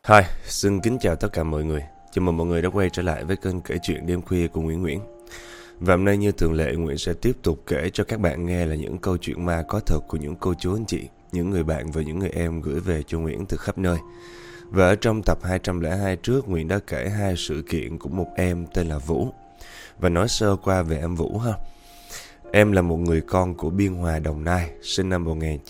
Hi, xin kính chào tất cả mọi người. Chào mừng mọi người đã quay trở lại với kênh kể chuyện đêm khuya của Nguyễn Nguyễn. Và hôm nay như thường lệ, Nguyễn sẽ tiếp tục kể cho các bạn nghe là những câu chuyện ma có thật của những cô chú anh chị, những người bạn và những người em gửi về cho Nguyễn từ khắp nơi. Và ở trong tập 202 trước, Nguyễn đã kể 2 sự kiện của một em tên là Vũ. Và nói sơ qua về em Vũ ha. Em là một người con của Biên Hòa, Đồng Nai, sinh năm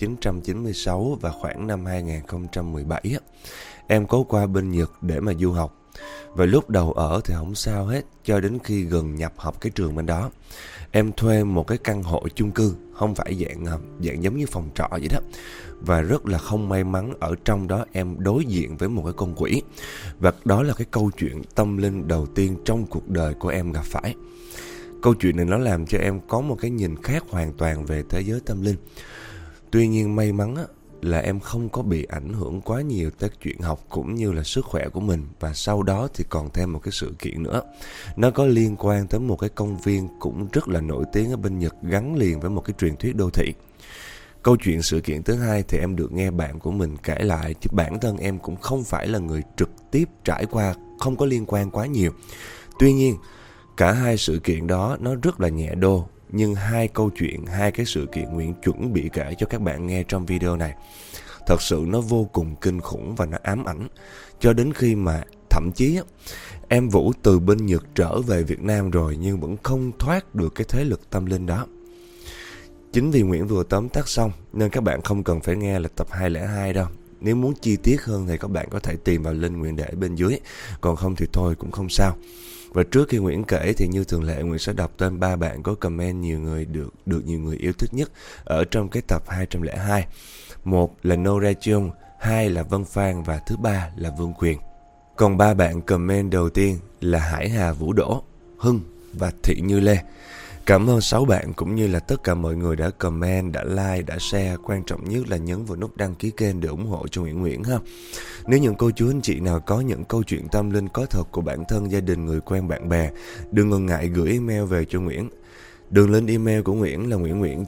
1996 và khoảng năm 2017 em có qua bên Nhật để mà du học. Và lúc đầu ở thì không sao hết, cho đến khi gần nhập học cái trường bên đó, em thuê một cái căn hộ chung cư, không phải dạng giống như phòng trọ vậy đó. Và rất là không may mắn, ở trong đó em đối diện với một cái con quỷ. Và đó là cái câu chuyện tâm linh đầu tiên trong cuộc đời của em gặp phải. Câu chuyện này nó làm cho em có một cái nhìn khác hoàn toàn về thế giới tâm linh. Tuy nhiên may mắn là em không có bị ảnh hưởng quá nhiều tới chuyện học cũng như là sức khỏe của mình. Và sau đó thì còn thêm một cái sự kiện nữa. Nó có liên quan tới một cái công viên cũng rất là nổi tiếng ở bên Nhật, gắn liền với một cái truyền thuyết đô thị. Câu chuyện sự kiện thứ hai thì em được nghe bạn của mình kể lại, chứ bản thân em cũng không phải là người trực tiếp trải qua, không có liên quan quá nhiều. Tuy nhiên, cả hai sự kiện đó nó rất là nhẹ đô. Nhưng hai cái sự kiện Nguyễn chuẩn bị kể cho các bạn nghe trong video này, thật sự nó vô cùng kinh khủng và nó ám ảnh. Cho đến khi mà thậm chí em Vũ từ bên Nhật trở về Việt Nam rồi, nhưng vẫn không thoát được cái thế lực tâm linh đó. Chính vì Nguyễn vừa tóm tắt xong nên các bạn không cần phải nghe là tập 202 đâu. Nếu muốn chi tiết hơn thì các bạn có thể tìm vào link Nguyễn để bên dưới. Còn không thì thôi cũng không sao. Và trước khi Nguyễn kể thì như thường lệ, Nguyễn sẽ đọc tên 3 bạn có comment nhiều người được nhiều người yêu thích nhất ở trong cái tập 202. 1 là Nora Chung, 2 là Vân Phan và thứ 3 là Vương Quyền. Còn 3 bạn comment đầu tiên là Hải Hà Vũ Đỗ, Hưng và Thị Như Lê. Cảm ơn 6 bạn cũng như là tất cả mọi người đã comment, đã like, đã share. Quan trọng nhất là nhấn vào nút đăng ký kênh để ủng hộ cho Nguyễn Nguyễn ha. Nếu những cô chú anh chị nào có những câu chuyện tâm linh có thật của bản thân, gia đình, người quen, bạn bè, đừng ngần ngại gửi email về cho Nguyễn. Đường link email của Nguyễn là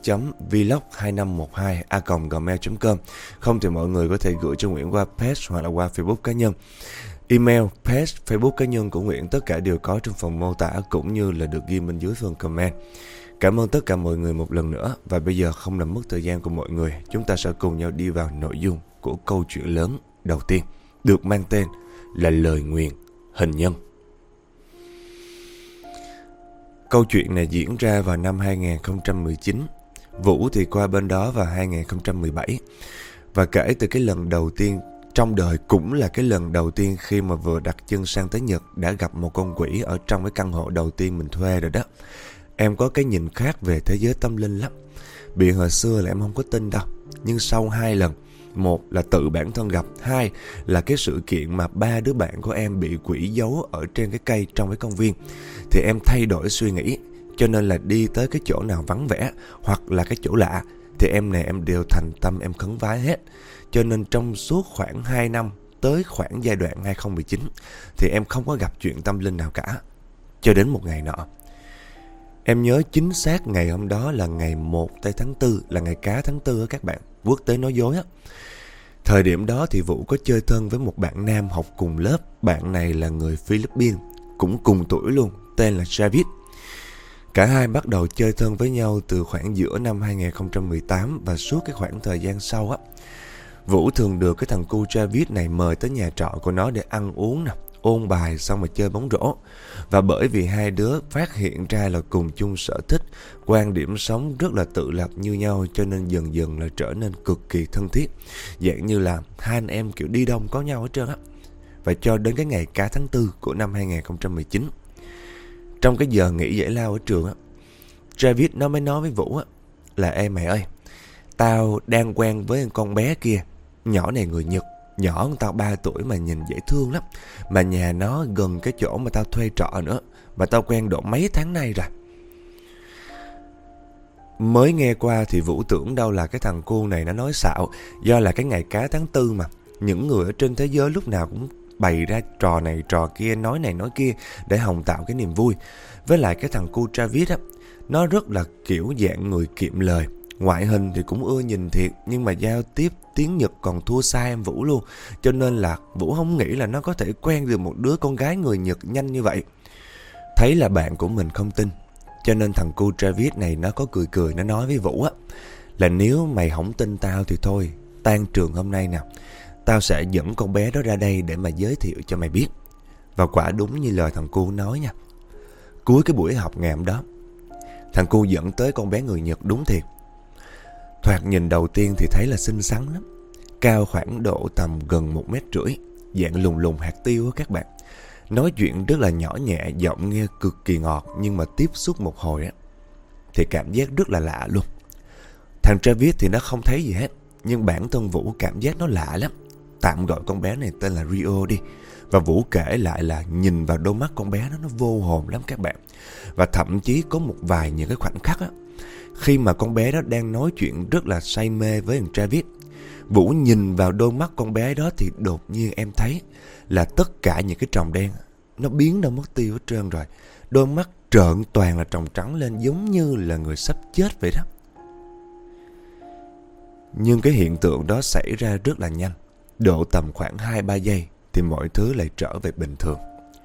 nguyễn.vlog2512a@gmail.com. Không thì mọi người có thể gửi cho Nguyễn qua page hoặc là qua Facebook cá nhân. Email, page, Facebook cá nhân của Nguyễn tất cả đều có trong phần mô tả cũng như là được ghi bên dưới phần comment. Cảm ơn tất cả mọi người một lần nữa. Và bây giờ không làm mất thời gian của mọi người, chúng ta sẽ cùng nhau đi vào nội dung của câu chuyện lớn đầu tiên, được mang tên là lời nguyền hình nhân. Câu chuyện này diễn ra vào năm 2019. Vũ thì qua bên đó vào 2017. Và kể từ cái lần đầu tiên trong đời, cũng là cái lần đầu tiên khi mà vừa đặt chân sang tới Nhật, đã gặp một con quỷ ở trong cái căn hộ đầu tiên mình thuê rồi đó. Em có cái nhìn khác về thế giới tâm linh lắm. Vì hồi xưa là em không có tin đâu. Nhưng sau 2 lần, một là tự bản thân gặp, 2 là cái sự kiện mà 3 đứa bạn của em bị quỷ giấu ở trên cái cây trong cái công viên, thì em thay đổi suy nghĩ. Cho nên là đi tới cái chỗ nào vắng vẻ hoặc là cái chỗ lạ thì em đều thành tâm em khấn vái hết. Cho nên trong suốt khoảng 2 năm tới khoảng giai đoạn 2019 thì em không có gặp chuyện tâm linh nào cả. Cho đến một ngày nọ, em nhớ chính xác ngày hôm đó là ngày 1 tháng 4, là ngày cá tháng 4 á các bạn, quốc tế nói dối á. Thời điểm đó thì Vũ có chơi thân với một bạn nam học cùng lớp. Bạn này là người Philippines, cũng cùng tuổi luôn, tên là Javid. Cả hai bắt đầu chơi thân với nhau từ khoảng giữa năm 2018. Và suốt cái khoảng thời gian sau á, Vũ thường được cái thằng cu Javid này mời tới nhà trọ của nó để ăn uống nè, ôn bài xong rồi chơi bóng rổ. Và bởi vì hai đứa phát hiện ra là cùng chung sở thích, quan điểm sống rất là tự lập như nhau, cho nên dần dần là trở nên cực kỳ thân thiết. Dạng như là hai anh em kiểu đi đông có nhau hết trơn á. Và cho đến cái ngày cá tháng 4 của năm 2019, trong cái giờ nghỉ giải lao ở trường á, Javid nó mới nói với Vũ á là: ê mày ơi, tao đang quen với con bé kia. Nhỏ này người Nhật, nhỏ hơn tao 3 tuổi mà nhìn dễ thương lắm. Mà nhà nó gần cái chỗ mà tao thuê trọ nữa. Mà tao quen độ mấy tháng nay rồi. Mới nghe qua thì Vũ tưởng đâu là cái thằng cu này nó nói xạo. Do là cái ngày cá tháng 4 mà, những người ở trên thế giới lúc nào cũng bày ra trò này trò kia, nói này nói kia để hòng tạo cái niềm vui. Với lại cái thằng cu Travis á, nó rất là kiểu dạng người kiệm lời, Ngoại hình thì cũng ưa nhìn thiệt, nhưng mà giao tiếp tiếng Nhật còn thua xa em Vũ luôn. Cho nên là Vũ không nghĩ là nó có thể quen được một đứa con gái người Nhật nhanh như vậy. Thấy là bạn của mình không tin, cho nên thằng cu Travis này nó có cười cười, nó nói với Vũ á, là nếu mày không tin tao thì thôi, tan trường hôm nay nè, tao sẽ dẫn con bé đó ra đây để mà giới thiệu cho mày biết. Và quả đúng như lời thằng cu nói nha. Cuối cái buổi học ngày hôm đó, thằng cu dẫn tới con bé người Nhật đúng thiệt. Thoạt nhìn đầu tiên thì thấy là xinh xắn lắm, cao khoảng độ tầm gần 1,5 m, dạng lùng lùng hạt tiêu á các bạn. Nói chuyện rất là nhỏ nhẹ, giọng nghe cực kỳ ngọt, nhưng mà tiếp xúc một hồi á thì cảm giác rất là lạ luôn. Thằng Travis thì nó không thấy gì hết, nhưng bản thân Vũ cảm giác nó lạ lắm. Tạm gọi con bé này tên là Rio đi. Và Vũ kể lại là nhìn vào đôi mắt con bé nó vô hồn lắm các bạn. Và thậm chí có một vài những cái khoảnh khắc á, khi mà con bé đó đang nói chuyện rất là say mê với thằng Travis, Vũ nhìn vào đôi mắt con bé đó thì đột nhiên em thấy là tất cả những cái tròng đen nó biến đâu mất tiêu hết trơn rồi. Đôi mắt trợn toàn là tròng trắng lên, giống như là người sắp chết vậy đó. Nhưng cái hiện tượng đó xảy ra rất là nhanh. Độ tầm khoảng 2-3 giây thì mọi thứ lại trở về bình thường.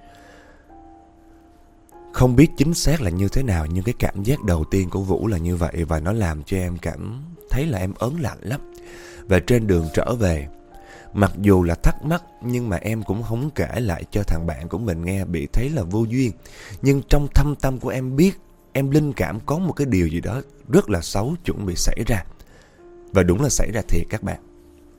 Không biết chính xác là như thế nào, nhưng cái cảm giác đầu tiên của Vũ là như vậy. Và nó làm cho em cảm thấy là em ớn lạnh lắm. Và trên đường trở về, mặc dù là thắc mắc, nhưng mà em cũng không kể lại cho thằng bạn của mình nghe, bị thấy là vô duyên. Nhưng trong thâm tâm của em biết, em linh cảm có một cái điều gì đó rất là xấu chuẩn bị xảy ra. Và đúng là xảy ra thiệt các bạn.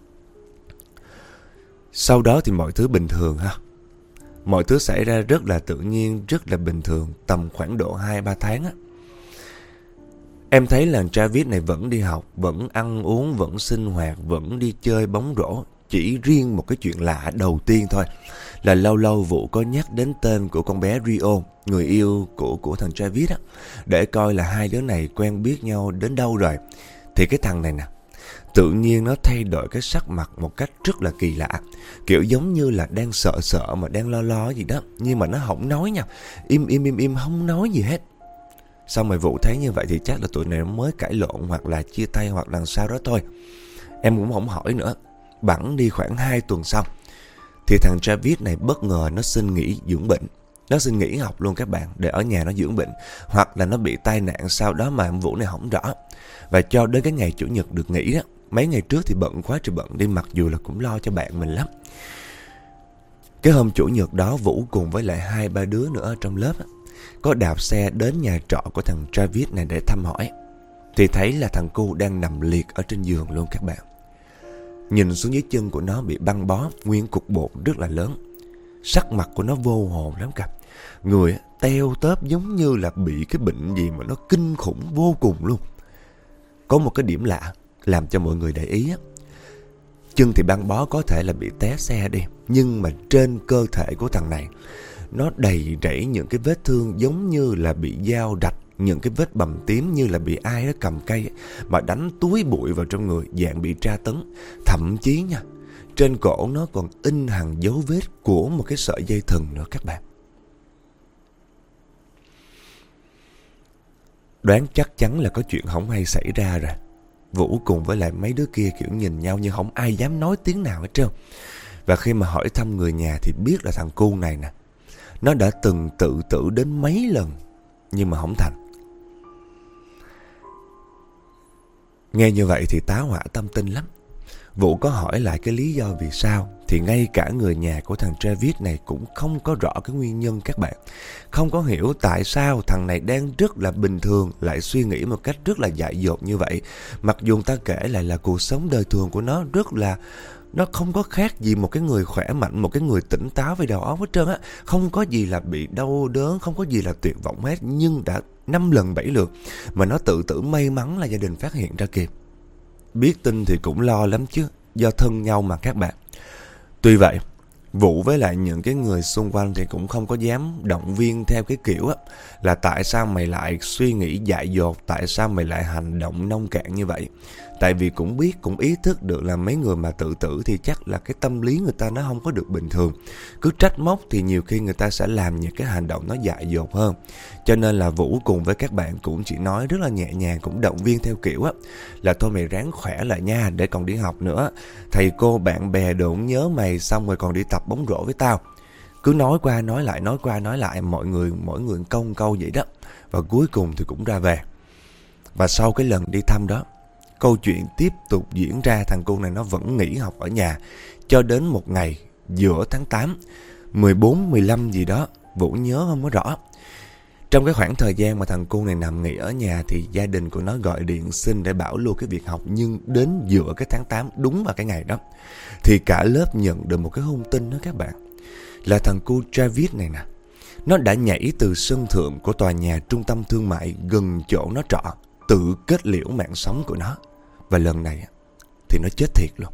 Sau đó thì mọi thứ bình thường ha. Mọi thứ xảy ra rất là tự nhiên, rất là bình thường. Tầm khoảng độ 2-3 tháng á, em thấy là Travis này vẫn đi học, vẫn ăn uống, vẫn sinh hoạt, vẫn đi chơi bóng rổ. Chỉ riêng một cái chuyện lạ đầu tiên thôi là lâu lâu Vũ có nhắc đến tên của con bé Rio, người yêu của thằng Travis á, để coi là hai đứa này quen biết nhau đến đâu rồi. Thì cái thằng này nè, tự nhiên nó thay đổi cái sắc mặt một cách rất là kỳ lạ. Kiểu giống như là đang sợ sợ mà đang lo lo gì đó. Nhưng mà nó không nói nha, im không nói gì hết. Xong rồi Vũ thấy như vậy thì chắc là tụi này mới cãi lộn, hoặc là chia tay, hoặc là sao đó thôi. Em cũng không hỏi nữa. Bẵng đi khoảng 2 tuần sau thì thằng Travis này bất ngờ nó xin nghỉ dưỡng bệnh. Nó xin nghỉ học luôn các bạn, để ở nhà nó dưỡng bệnh. Hoặc là nó bị tai nạn sau đó mà em Vũ này không rõ. Và cho đến cái ngày Chủ nhật được nghỉ đó, mấy ngày trước thì bận quá trời bận đi, mặc dù là cũng lo cho bạn mình lắm. Cái hôm Chủ nhật đó, Vũ cùng với lại 2-3 đứa nữa ở trong lớp á, có đạp xe đến nhà trọ của thằng Travis này để thăm hỏi. Thì thấy là thằng cu đang nằm liệt ở trên giường luôn các bạn. Nhìn xuống dưới chân của nó bị băng bó nguyên cục bột rất là lớn. Sắc mặt của nó vô hồn lắm cả. Người teo tóp giống như là bị cái bệnh gì mà nó kinh khủng vô cùng luôn. Có một cái điểm lạ làm cho mọi người để ý á. Chân thì băng bó, có thể là bị té xe đi, nhưng mà trên cơ thể của thằng này nó đầy rẫy những cái vết thương giống như là bị dao rạch, những cái vết bầm tím như là bị ai đó cầm cây mà đánh túi bụi vào trong người, dạng bị tra tấn. Thậm chí nha, trên cổ nó còn in hằn dấu vết của một cái sợi dây thừng nữa các bạn. Đoán chắc chắn là có chuyện không hay xảy ra rồi. Vũ cùng với lại mấy đứa kia kiểu nhìn nhau nhưng không ai dám nói tiếng nào hết trơn. Và khi mà hỏi thăm người nhà thì biết là thằng cu này nè, nó đã từng tự tử đến mấy lần nhưng mà không thành. Nghe như vậy thì tá hỏa tâm tinh lắm. Vũ có hỏi lại cái lý do vì sao, thì ngay cả người nhà của thằng Travis này cũng không có rõ cái nguyên nhân các bạn. Không có hiểu tại sao thằng này đang rất là bình thường lại suy nghĩ một cách rất là dại dột như vậy. Mặc dù người ta kể lại là cuộc sống đời thường của nó rất là, nó không có khác gì một cái người khỏe mạnh, một cái người tỉnh táo về đầu óc hết trơn á. Không có gì là bị đau đớn, không có gì là tuyệt vọng hết. Nhưng đã 5 lần 7 lượt mà nó tự tử, may mắn là gia đình phát hiện ra kịp. Biết tin thì cũng lo lắm chứ, do thân nhau mà các bạn. Tuy vậy, Vũ với lại những cái người xung quanh thì cũng không có dám động viên theo cái kiểu á, là tại sao mày lại suy nghĩ dại dột, tại sao mày lại hành động nông cạn như vậy. Tại vì cũng ý thức được là mấy người mà tự tử thì chắc là cái tâm lý người ta nó không có được bình thường. Cứ trách móc thì nhiều khi người ta sẽ làm những cái hành động nó dại dột hơn. Cho nên là Vũ cùng với các bạn cũng chỉ nói rất là nhẹ nhàng, cũng động viên theo kiểu á là thôi mày ráng khỏe lại nha, để còn đi học nữa. Thầy cô bạn bè đều cũng nhớ mày, xong rồi còn đi tập bóng rổ với tao. Cứ nói qua nói lại, mỗi người câu câu vậy đó. Và cuối cùng thì cũng ra về. Và sau cái lần đi thăm đó, câu chuyện tiếp tục diễn ra. Thằng cu này nó vẫn nghỉ học ở nhà cho đến một ngày giữa tháng 8 14, 15 gì đó, Vũ nhớ không có rõ. Trong cái khoảng thời gian mà thằng cu này nằm nghỉ ở nhà thì gia đình của nó gọi điện xin để bảo lưu cái việc học. Nhưng đến giữa cái tháng 8, đúng vào cái ngày đó, thì cả lớp nhận được một cái thông tin đó các bạn, là thằng cu Travis này nè, nó đã nhảy từ sân thượng của tòa nhà trung tâm thương mại gần chỗ nó trọ, tự kết liễu mạng sống của nó. Và lần này thì nó chết thiệt luôn.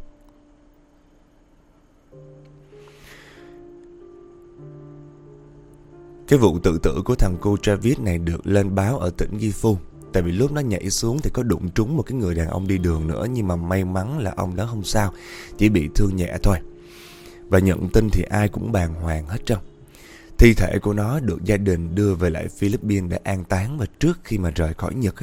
Cái vụ tự tử của thằng cô Travis này được lên báo ở tỉnh Gifu. Tại vì lúc nó nhảy xuống thì có đụng trúng một cái người đàn ông đi đường nữa. Nhưng mà may mắn là ông đó không sao, chỉ bị thương nhẹ thôi. Và nhận tin thì ai cũng bàng hoàng hết trơn. Thi thể của nó được gia đình đưa về lại Philippines để an táng. Và trước khi mà rời khỏi Nhật,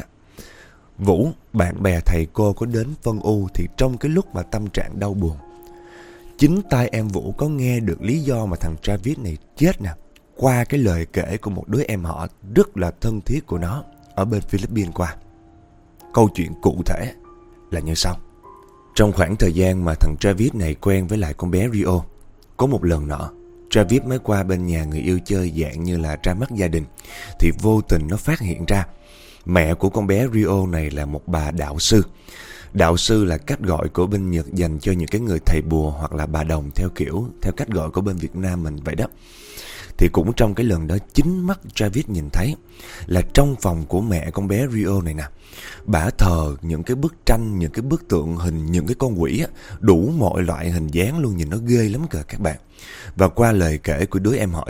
Vũ, bạn bè, thầy cô có đến phân ưu. Thì trong cái lúc mà tâm trạng đau buồn, chính tai em Vũ có nghe được lý do mà thằng Travis này chết nè, qua cái lời kể của một đứa em họ rất là thân thiết của nó ở bên Philippines qua. Câu chuyện cụ thể là như sau. Trong khoảng thời gian mà thằng Travis này quen với lại con bé Rio, có một lần nọ, Travis mới qua bên nhà người yêu chơi dạng như là ra mắt gia đình. Thì vô tình nó phát hiện ra mẹ của con bé Rio này là một bà đạo sư. Đạo sư là cách gọi của bên Nhật dành cho những cái người thầy bùa hoặc là bà đồng, theo cách gọi của bên Việt Nam mình vậy đó. Thì cũng trong cái lần đó, chính mắt Travis nhìn thấy là trong phòng của mẹ con bé Rio này nè, bả thờ những cái bức tranh, những cái bức tượng hình, những cái con quỷ đủ mọi loại hình dáng luôn, nhìn nó ghê lắm kìa các bạn. Và qua lời kể của đứa em họ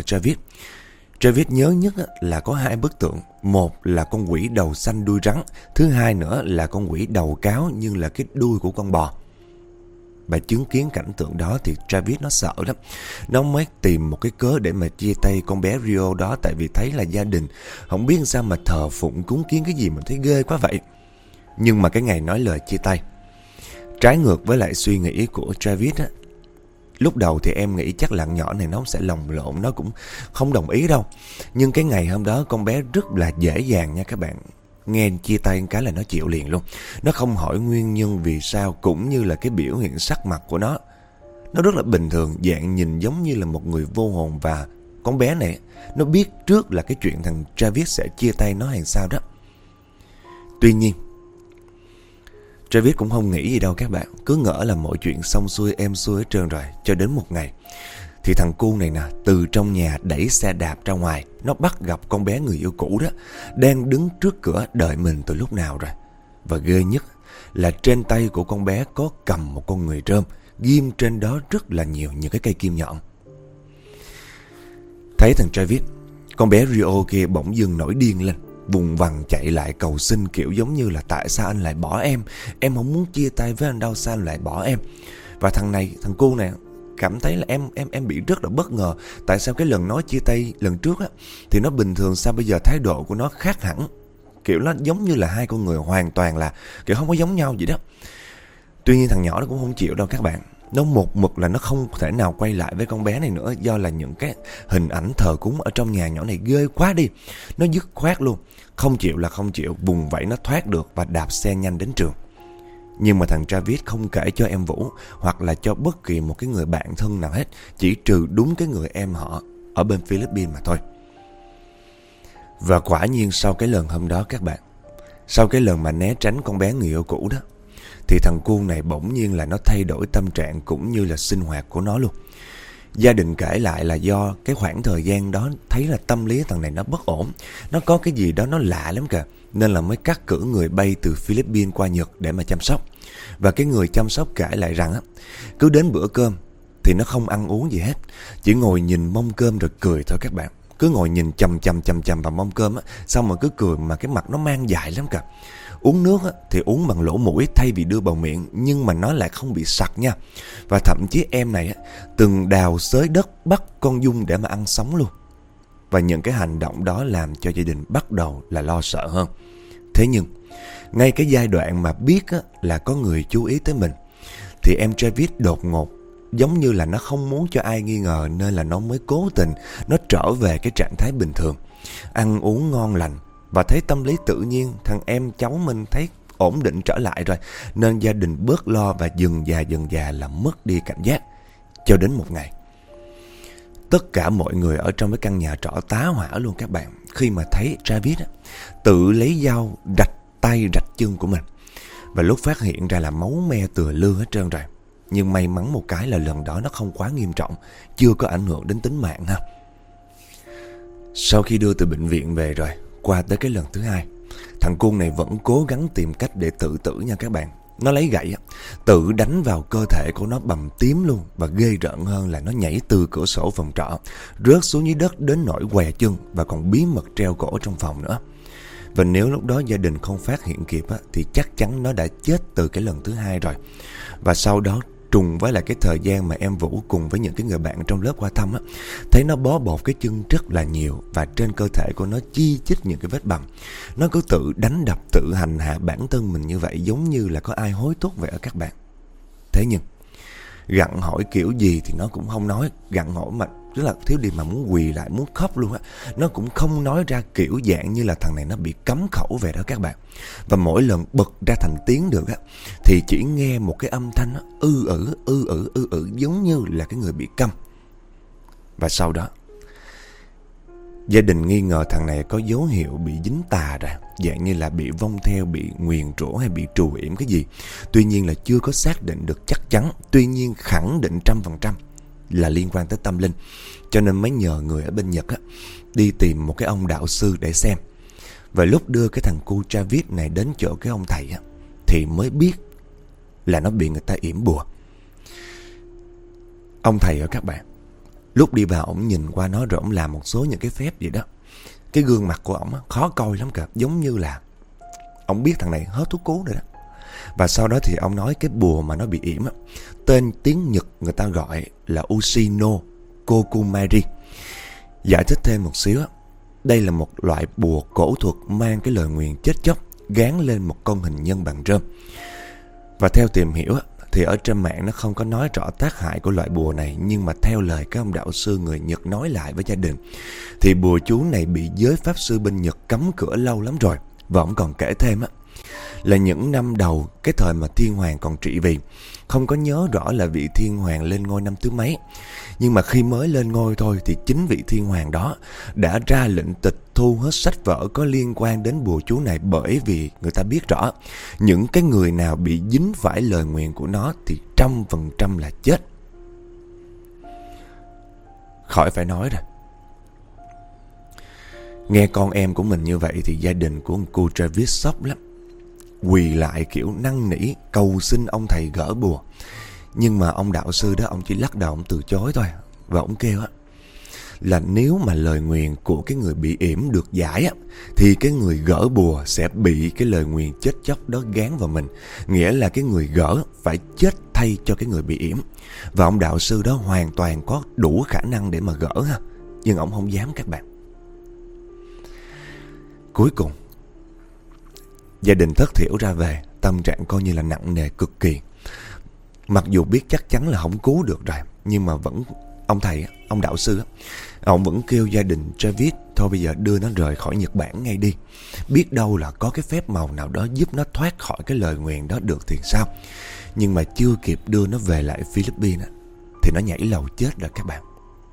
Travis nhớ nhất là có 2 bức tượng. Một là con quỷ đầu xanh đuôi rắn, thứ hai nữa là con quỷ đầu cáo nhưng là cái đuôi của con bò. Và chứng kiến cảnh tượng đó thì Travis nó sợ lắm. Nó mới tìm một cái cớ để mà chia tay con bé Rio đó. Tại vì thấy là gia đình không biết sao mà thờ phụng cúng kiến cái gì mà thấy ghê quá vậy. Nhưng mà cái ngày nói lời chia tay, trái ngược với lại suy nghĩ của Travis lúc đầu thì em nghĩ chắc là nhỏ này nó sẽ lồng lộn, nó cũng không đồng ý đâu. Nhưng cái ngày hôm đó con bé rất là dễ dàng nha các bạn. Nghe chia tay cái là nó chịu liền luôn. Nó không hỏi nguyên nhân vì sao, cũng như là cái biểu hiện sắc mặt của nó rất là bình thường, dạng nhìn giống như là một người vô hồn. Và con bé này nó biết trước là cái chuyện thằng Travis sẽ chia tay nó hay sao đó. Tuy nhiên Travis cũng không nghĩ gì đâu các bạn, cứ ngỡ là mọi chuyện xong xuôi êm xuôi hết trơn rồi. Cho đến một ngày thì thằng cu này nè, từ trong nhà đẩy xe đạp ra ngoài, nó bắt gặp con bé người yêu cũ đó đang đứng trước cửa đợi mình từ lúc nào rồi. Và ghê nhất là trên tay của con bé có cầm một con người rơm, ghim trên đó rất là nhiều những cái cây kim nhọn. Thấy thằng Travis, con bé Rio kia bỗng dưng nổi điên lên, vùng vằng chạy lại cầu xin, kiểu giống như là tại sao anh lại bỏ em không muốn chia tay với anh đâu, sao anh lại bỏ em. Và thằng cu này cảm thấy là em bị rất là bất ngờ. Tại sao cái lần nói chia tay lần trước thì nó bình thường, sao bây giờ thái độ của nó khác hẳn, kiểu nó giống như là hai con người hoàn toàn là kiểu không có giống nhau vậy đó. Tuy nhiên thằng nhỏ nó cũng không chịu đâu các bạn. Nó một mực là nó không thể nào quay lại với con bé này nữa, do là những cái hình ảnh thờ cúng ở trong nhà nhỏ này ghê quá đi. Nó dứt khoát luôn, không chịu là không chịu, vùng vẫy nó thoát được và đạp xe nhanh đến trường. Nhưng mà thằng Travis không kể cho em Vũ hoặc là cho bất kỳ một cái người bạn thân nào hết, chỉ trừ đúng cái người em họ ở bên Philippines mà thôi. Và quả nhiên sau cái lần hôm đó các bạn, sau cái lần mà né tránh con bé người yêu cũ đó, thì thằng cu này bỗng nhiên là nó thay đổi tâm trạng cũng như là sinh hoạt của nó luôn. Gia đình kể lại là do cái khoảng thời gian đó thấy là tâm lý thằng này nó bất ổn, nó có cái gì đó nó lạ lắm kìa, nên là mới cắt cử người bay từ Philippines qua Nhật để mà chăm sóc. Và cái người chăm sóc kể lại rằng cứ đến bữa cơm thì nó không ăn uống gì hết, chỉ ngồi nhìn mông cơm rồi cười thôi các bạn. Cứ ngồi nhìn chằm chằm vào mông cơm xong mà cứ cười mà cái mặt nó mang dại lắm kìa. Uống nước thì uống bằng lỗ mũi thay vì đưa vào miệng, nhưng mà nó lại không bị sặc nha. Và thậm chí em này từng đào xới đất bắt con giun để mà ăn sống luôn. Và những cái hành động đó làm cho gia đình bắt đầu là lo sợ hơn. Thế nhưng ngay cái giai đoạn mà biết là có người chú ý tới mình, thì em Travis đột ngột giống như là nó không muốn cho ai nghi ngờ, nên là nó mới cố tình nó trở về cái trạng thái bình thường, ăn uống ngon lành. Và thấy tâm lý tự nhiên thằng em cháu mình thấy ổn định trở lại rồi, nên gia đình bớt lo và dần dà là mất đi cảnh giác. Cho đến một ngày, tất cả mọi người ở trong cái căn nhà trọ tá hỏa luôn các bạn, khi mà thấy Travis tự lấy dao rạch tay rạch chân của mình. Và lúc phát hiện ra là máu me từa lưa hết trơn rồi. Nhưng may mắn một cái là lần đó nó không quá nghiêm trọng, chưa có ảnh hưởng đến tính mạng ha. Sau khi đưa từ bệnh viện về rồi, qua tới cái lần thứ hai, thằng Cuông này vẫn cố gắng tìm cách để tự tử nha các bạn. Nó lấy gậy tự đánh vào cơ thể của nó bầm tím luôn. Và ghê rợn hơn là nó nhảy từ cửa sổ phòng trọ, rớt xuống dưới đất đến nỗi què chân, và còn bí mật treo cổ trong phòng nữa. Và nếu lúc đó gia đình không phát hiện kịp thì chắc chắn nó đã chết từ cái lần thứ hai rồi. Và sau đó trùng với lại cái thời gian mà em Vũ cùng với những cái người bạn trong lớp qua thăm thấy nó bó bột cái chân rất là nhiều, và trên cơ thể của nó chi chít những cái vết bầm. Nó cứ tự đánh đập, tự hành hạ bản thân mình như vậy, giống như là có ai hối thúc vậy ở các bạn. Thế nhưng gặng hỏi kiểu gì thì nó cũng không nói. Gặng hỏi mà tức là Thiếu Điệp mà muốn quỳ lại, muốn khóc luôn nó cũng không nói ra, kiểu dạng như là thằng này nó bị cấm khẩu về đó các bạn. Và mỗi lần bật ra thành tiếng được thì chỉ nghe một cái âm thanh ư ử giống như là cái người bị câm. Và sau đó gia đình nghi ngờ thằng này có dấu hiệu bị dính tà ra, dạng như là bị vong theo, bị nguyền rủa hay bị trù yểm cái gì. Tuy nhiên là chưa có xác định được chắc chắn, tuy nhiên khẳng định 100% là liên quan tới tâm linh. Cho nên mới nhờ người ở bên Nhật đi tìm một cái ông đạo sư để xem. Và lúc đưa cái thằng cu Travis này đến chỗ cái ông thầy thì mới biết là nó bị người ta yểm bùa. Ông thầy các bạn, lúc đi vào ổng nhìn qua nó rồi ổng làm một số những cái phép gì đó. Cái gương mặt của ổng khó coi lắm kìa, giống như là ổng biết thằng này hết thuốc cứu rồi đó. Và sau đó thì ông nói cái bùa mà nó bị yểm tên tiếng Nhật người ta gọi là Ushi no Kokumari. Giải thích thêm một xíu, đây là một loại bùa cổ thuật mang cái lời nguyền chết chóc gán lên một con hình nhân bằng rơm. Và theo tìm hiểu thì ở trên mạng nó không có nói rõ tác hại của loại bùa này, nhưng mà theo lời các ông đạo sư người Nhật nói lại với gia đình thì bùa chú này bị giới pháp sư bên Nhật cấm cửa lâu lắm rồi. Và ông còn kể thêm là những năm đầu cái thời mà thiên hoàng còn trị vì, không có nhớ rõ là vị thiên hoàng lên ngôi năm thứ mấy, nhưng mà khi mới lên ngôi thôi thì chính vị thiên hoàng đó đã ra lệnh tịch thu hết sách vở có liên quan đến bùa chú này, bởi vì người ta biết rõ những cái người nào bị dính phải lời nguyền của nó thì 100% là chết. Khỏi phải nói rồi. Nghe con em của mình như vậy thì gia đình của ông cô Travis sốc lắm, quỳ lại kiểu năn nỉ cầu xin ông thầy gỡ bùa. Nhưng mà ông đạo sư đó ông chỉ lắc đầu, ông từ chối thôi. Và ông kêu là nếu mà lời nguyền của cái người bị yểm được giải thì cái người gỡ bùa sẽ bị cái lời nguyền chết chóc đó gán vào mình, nghĩa là cái người gỡ phải chết thay cho cái người bị yểm. Và ông đạo sư đó hoàn toàn có đủ khả năng để mà gỡ nhưng ông không dám các bạn. Cuối cùng gia đình thất thiểu ra về, tâm trạng coi như là nặng nề cực kỳ. Mặc dù biết chắc chắn là không cứu được rồi, nhưng mà vẫn ông thầy, ông đạo sư ông vẫn kêu gia đình Travis thôi bây giờ đưa nó rời khỏi Nhật Bản ngay đi. Biết đâu là có cái phép màu nào đó giúp nó thoát khỏi cái lời nguyền đó được thì sao. Nhưng mà chưa kịp đưa nó về lại Philippines thì nó nhảy lầu chết rồi các bạn.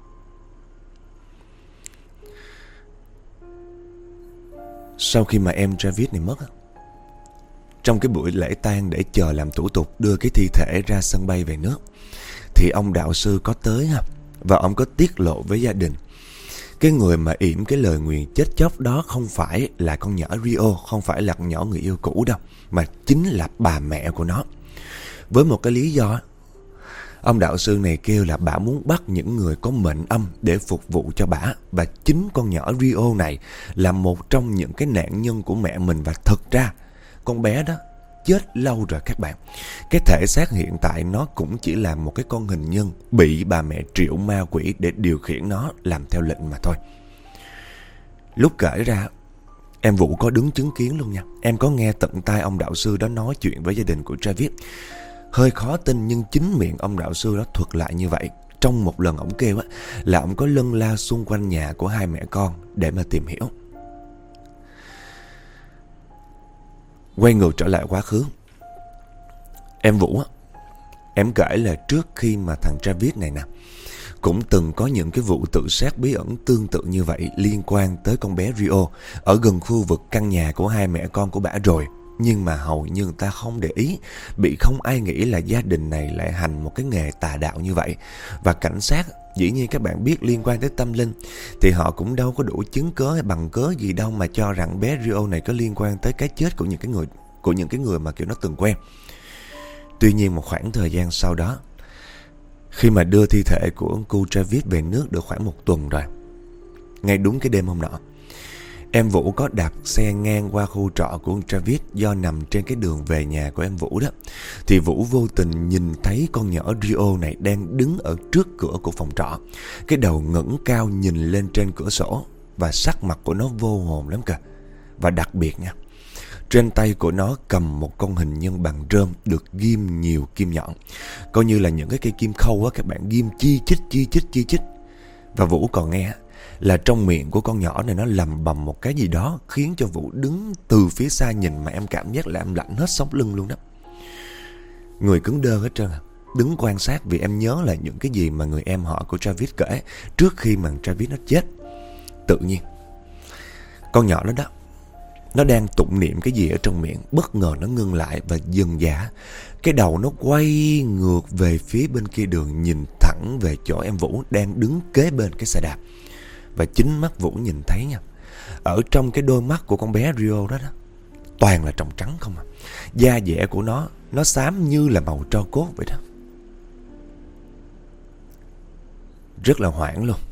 Sau khi mà em Travis này mất, trong cái buổi lễ tang để chờ làm thủ tục đưa cái thi thể ra sân bay về nước, thì ông đạo sư có tới và ông có tiết lộ với gia đình cái người mà yểm cái lời nguyền chết chóc đó không phải là con nhỏ Rio, không phải là con nhỏ người yêu cũ đâu, mà chính là bà mẹ của nó. Với một cái lý do, ông đạo sư này kêu là bà muốn bắt những người có mệnh âm để phục vụ cho bà. Và chính con nhỏ Rio này là một trong những cái nạn nhân của mẹ mình. Và thật ra con bé đó chết lâu rồi các bạn. Cái thể xác hiện tại nó cũng chỉ là một cái con hình nhân bị bà mẹ triệu ma quỷ để điều khiển nó làm theo lệnh mà thôi. Lúc kể ra, em Vũ có đứng chứng kiến luôn nha. Em có nghe tận tai ông đạo sư đó nói chuyện với gia đình của Travis. Hơi khó tin nhưng chính miệng ông đạo sư đó thuật lại như vậy. Trong một lần ổng kêu là ổng có lân la xung quanh nhà của hai mẹ con để mà tìm hiểu. Quay ngược trở lại quá khứ, em Vũ em kể là trước khi mà thằng Travis này nè cũng từng có những cái vụ tự sát bí ẩn tương tự như vậy liên quan tới con bé Rio ở gần khu vực căn nhà của hai mẹ con của bả rồi. Nhưng mà hầu như người ta không để ý, bị không ai nghĩ là gia đình này lại hành một cái nghề tà đạo như vậy. Và cảnh sát, dĩ nhiên các bạn biết liên quan tới tâm linh, thì họ cũng đâu có đủ chứng cớ hay bằng cớ gì đâu mà cho rằng bé Rio này có liên quan tới cái chết của những cái người mà kiểu nó từng quen. Tuy nhiên một khoảng thời gian sau đó, khi mà đưa thi thể của ông cu Travis về nước được khoảng 1 tuần rồi, ngay đúng cái đêm hôm nọ, em Vũ có đạp xe ngang qua khu trọ của ông Travis do nằm trên cái đường về nhà của em Vũ đó. Thì Vũ vô tình nhìn thấy con nhỏ Rio này đang đứng ở trước cửa của phòng trọ. Cái đầu ngẩng cao nhìn lên trên cửa sổ và sắc mặt của nó vô hồn lắm kìa. Và đặc biệt nha, trên tay của nó cầm một con hình nhân bằng rơm được ghim nhiều kim nhọn. Coi như là những cái cây kim khâu các bạn, ghim chi chít. Và Vũ còn nghe là trong miệng của con nhỏ này nó lầm bầm một cái gì đó khiến cho Vũ đứng từ phía xa nhìn mà em cảm giác là em lạnh hết sống lưng luôn đó. Người cứng đơ hết trơn đứng quan sát vì em nhớ là những cái gì mà người em họ của Travis kể trước khi mà Travis nó chết. Tự nhiên con nhỏ đó nó đang tụng niệm cái gì ở trong miệng, bất ngờ nó ngưng lại và dần dả cái đầu nó quay ngược về phía bên kia đường, nhìn thẳng về chỗ em Vũ đang đứng kế bên cái xe đạp. Và chính mắt Vũ nhìn thấy nha, ở trong cái đôi mắt của con bé Rio đó toàn là tròng trắng không à. Da dẻ của nó xám như là màu tro cốt vậy đó. Rất là hoảng luôn.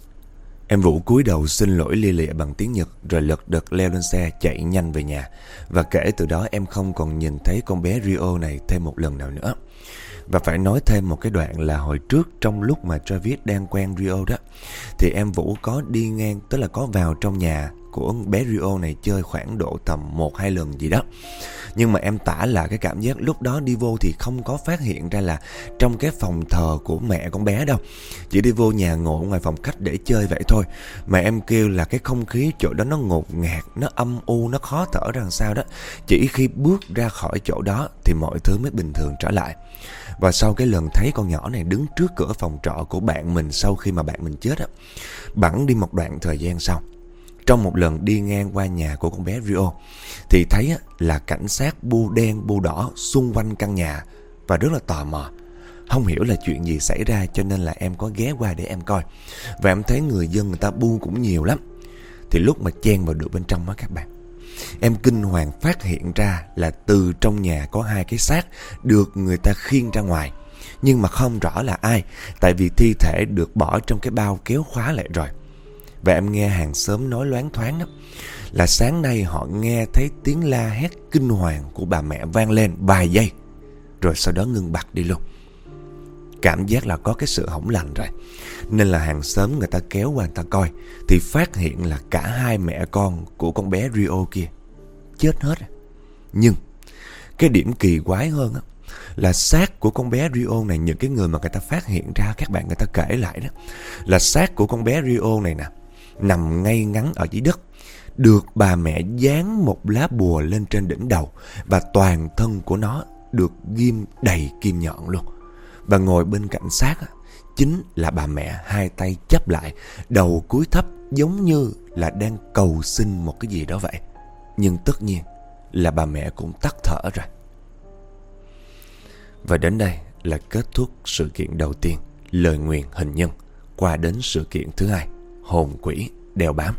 Em Vũ cúi đầu xin lỗi lia lịa bằng tiếng Nhật rồi lật đật leo lên xe chạy nhanh về nhà. Và kể từ đó em không còn nhìn thấy con bé Rio này thêm một lần nào nữa. Và phải nói thêm một cái đoạn là hồi trước trong lúc mà Travis đang quen Rio đó, thì em Vũ có đi ngang, tức là có vào trong nhà của bé Rio này chơi khoảng độ tầm 1-2 lần gì đó. Nhưng mà em tả là cái cảm giác lúc đó đi vô thì không có phát hiện ra là trong cái phòng thờ của mẹ con bé đâu. Chỉ đi vô nhà ngồi ngoài phòng khách để chơi vậy thôi. Mà em kêu là cái không khí chỗ đó nó ngột ngạt, nó âm u, nó khó thở ra làm sao đó. Chỉ khi bước ra khỏi chỗ đó thì mọi thứ mới bình thường trở lại. Và sau cái lần thấy con nhỏ này đứng trước cửa phòng trọ của bạn mình sau khi mà bạn mình chết bẵng đi một đoạn thời gian sau, trong một lần đi ngang qua nhà của con bé Rio thì thấy là cảnh sát bu đen bu đỏ xung quanh căn nhà và rất là tò mò. Không hiểu là chuyện gì xảy ra cho nên là em có ghé qua để em coi. Và em thấy người dân người ta bu cũng nhiều lắm. Thì lúc mà chen vào được bên trong đó các bạn, em kinh hoàng phát hiện ra là từ trong nhà có 2 cái xác được người ta khiêng ra ngoài. Nhưng mà không rõ là ai, tại vì thi thể được bỏ trong cái bao kéo khóa lại rồi. Và em nghe hàng xóm nói loáng thoáng đó, là sáng nay họ nghe thấy tiếng la hét kinh hoàng của bà mẹ vang lên vài giây, rồi sau đó ngưng bặt đi luôn. Cảm giác là có cái sự hỏng lành rồi. Nên là hàng xóm người ta kéo qua người ta coi, thì phát hiện là cả 2 mẹ con của con bé Rio kia chết hết. Nhưng cái điểm kỳ quái hơn là xác của con bé Rio này, những cái người mà người ta phát hiện ra, các bạn người ta kể lại đó, là xác của con bé Rio này nè nằm ngay ngắn ở dưới đất, được bà mẹ dán một lá bùa lên trên đỉnh đầu, và toàn thân của nó được ghim đầy kim nhọn luôn. Và ngồi bên cạnh xác chính là bà mẹ, 2 tay chắp lại, đầu cúi thấp, giống như là đang cầu xin một cái gì đó vậy. Nhưng tất nhiên là bà mẹ cũng tắt thở rồi. Và đến đây là kết thúc sự kiện đầu tiên, lời nguyền hình nhân. Qua đến sự kiện thứ 2, hồn quỷ đeo bám.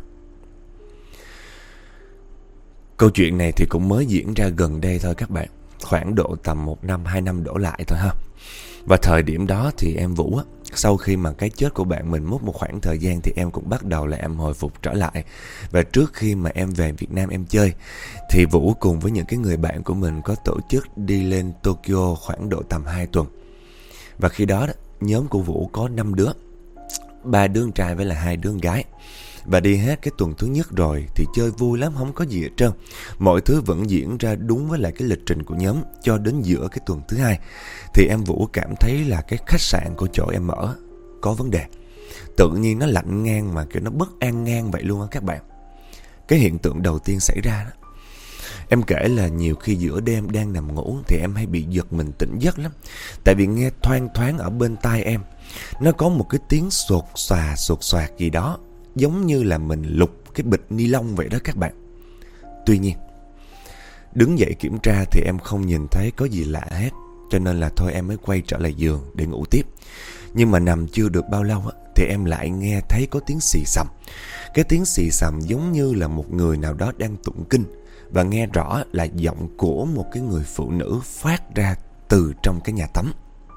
Câu chuyện này thì cũng mới diễn ra gần đây thôi các bạn, khoảng độ tầm 1 năm 2 năm đổ lại thôi ha. Và thời điểm đó thì em Vũ Sau khi mà cái chết của bạn mình mất một khoảng thời gian thì em cũng bắt đầu là em hồi phục trở lại. Và trước khi mà em về Việt Nam em chơi thì Vũ cùng với những cái người bạn của mình có tổ chức đi lên Tokyo khoảng độ tầm 2 tuần. Và khi đó, nhóm của Vũ có 5 đứa, 3 đứa con trai với là 2 đứa con gái. Và đi hết cái tuần thứ nhất rồi thì chơi vui lắm, không có gì hết trơn. Mọi thứ vẫn diễn ra đúng với lại cái lịch trình của nhóm. Cho đến giữa cái tuần thứ 2 thì em Vũ cảm thấy là cái khách sạn của chỗ em ở có vấn đề. Tự nhiên nó lạnh ngang mà kiểu nó bất an ngang vậy luôn á các bạn. Cái hiện tượng đầu tiên xảy ra đó, em kể là nhiều khi giữa đêm đang nằm ngủ thì em hay bị giật mình tỉnh giấc lắm. Tại vì nghe thoang thoáng ở bên tai em, nó có một cái tiếng sột soạt gì đó, giống như là mình lục cái bịch ni lông vậy đó các bạn. Tuy nhiên, đứng dậy kiểm tra thì em không nhìn thấy có gì lạ hết, cho nên là thôi em mới quay trở lại giường để ngủ tiếp. Nhưng mà nằm chưa được bao lâu thì em lại nghe thấy có tiếng xì xầm. Cái tiếng xì xầm giống như là một người nào đó đang tụng kinh, và nghe rõ là giọng của một cái người phụ nữ phát ra từ trong cái nhà tắm.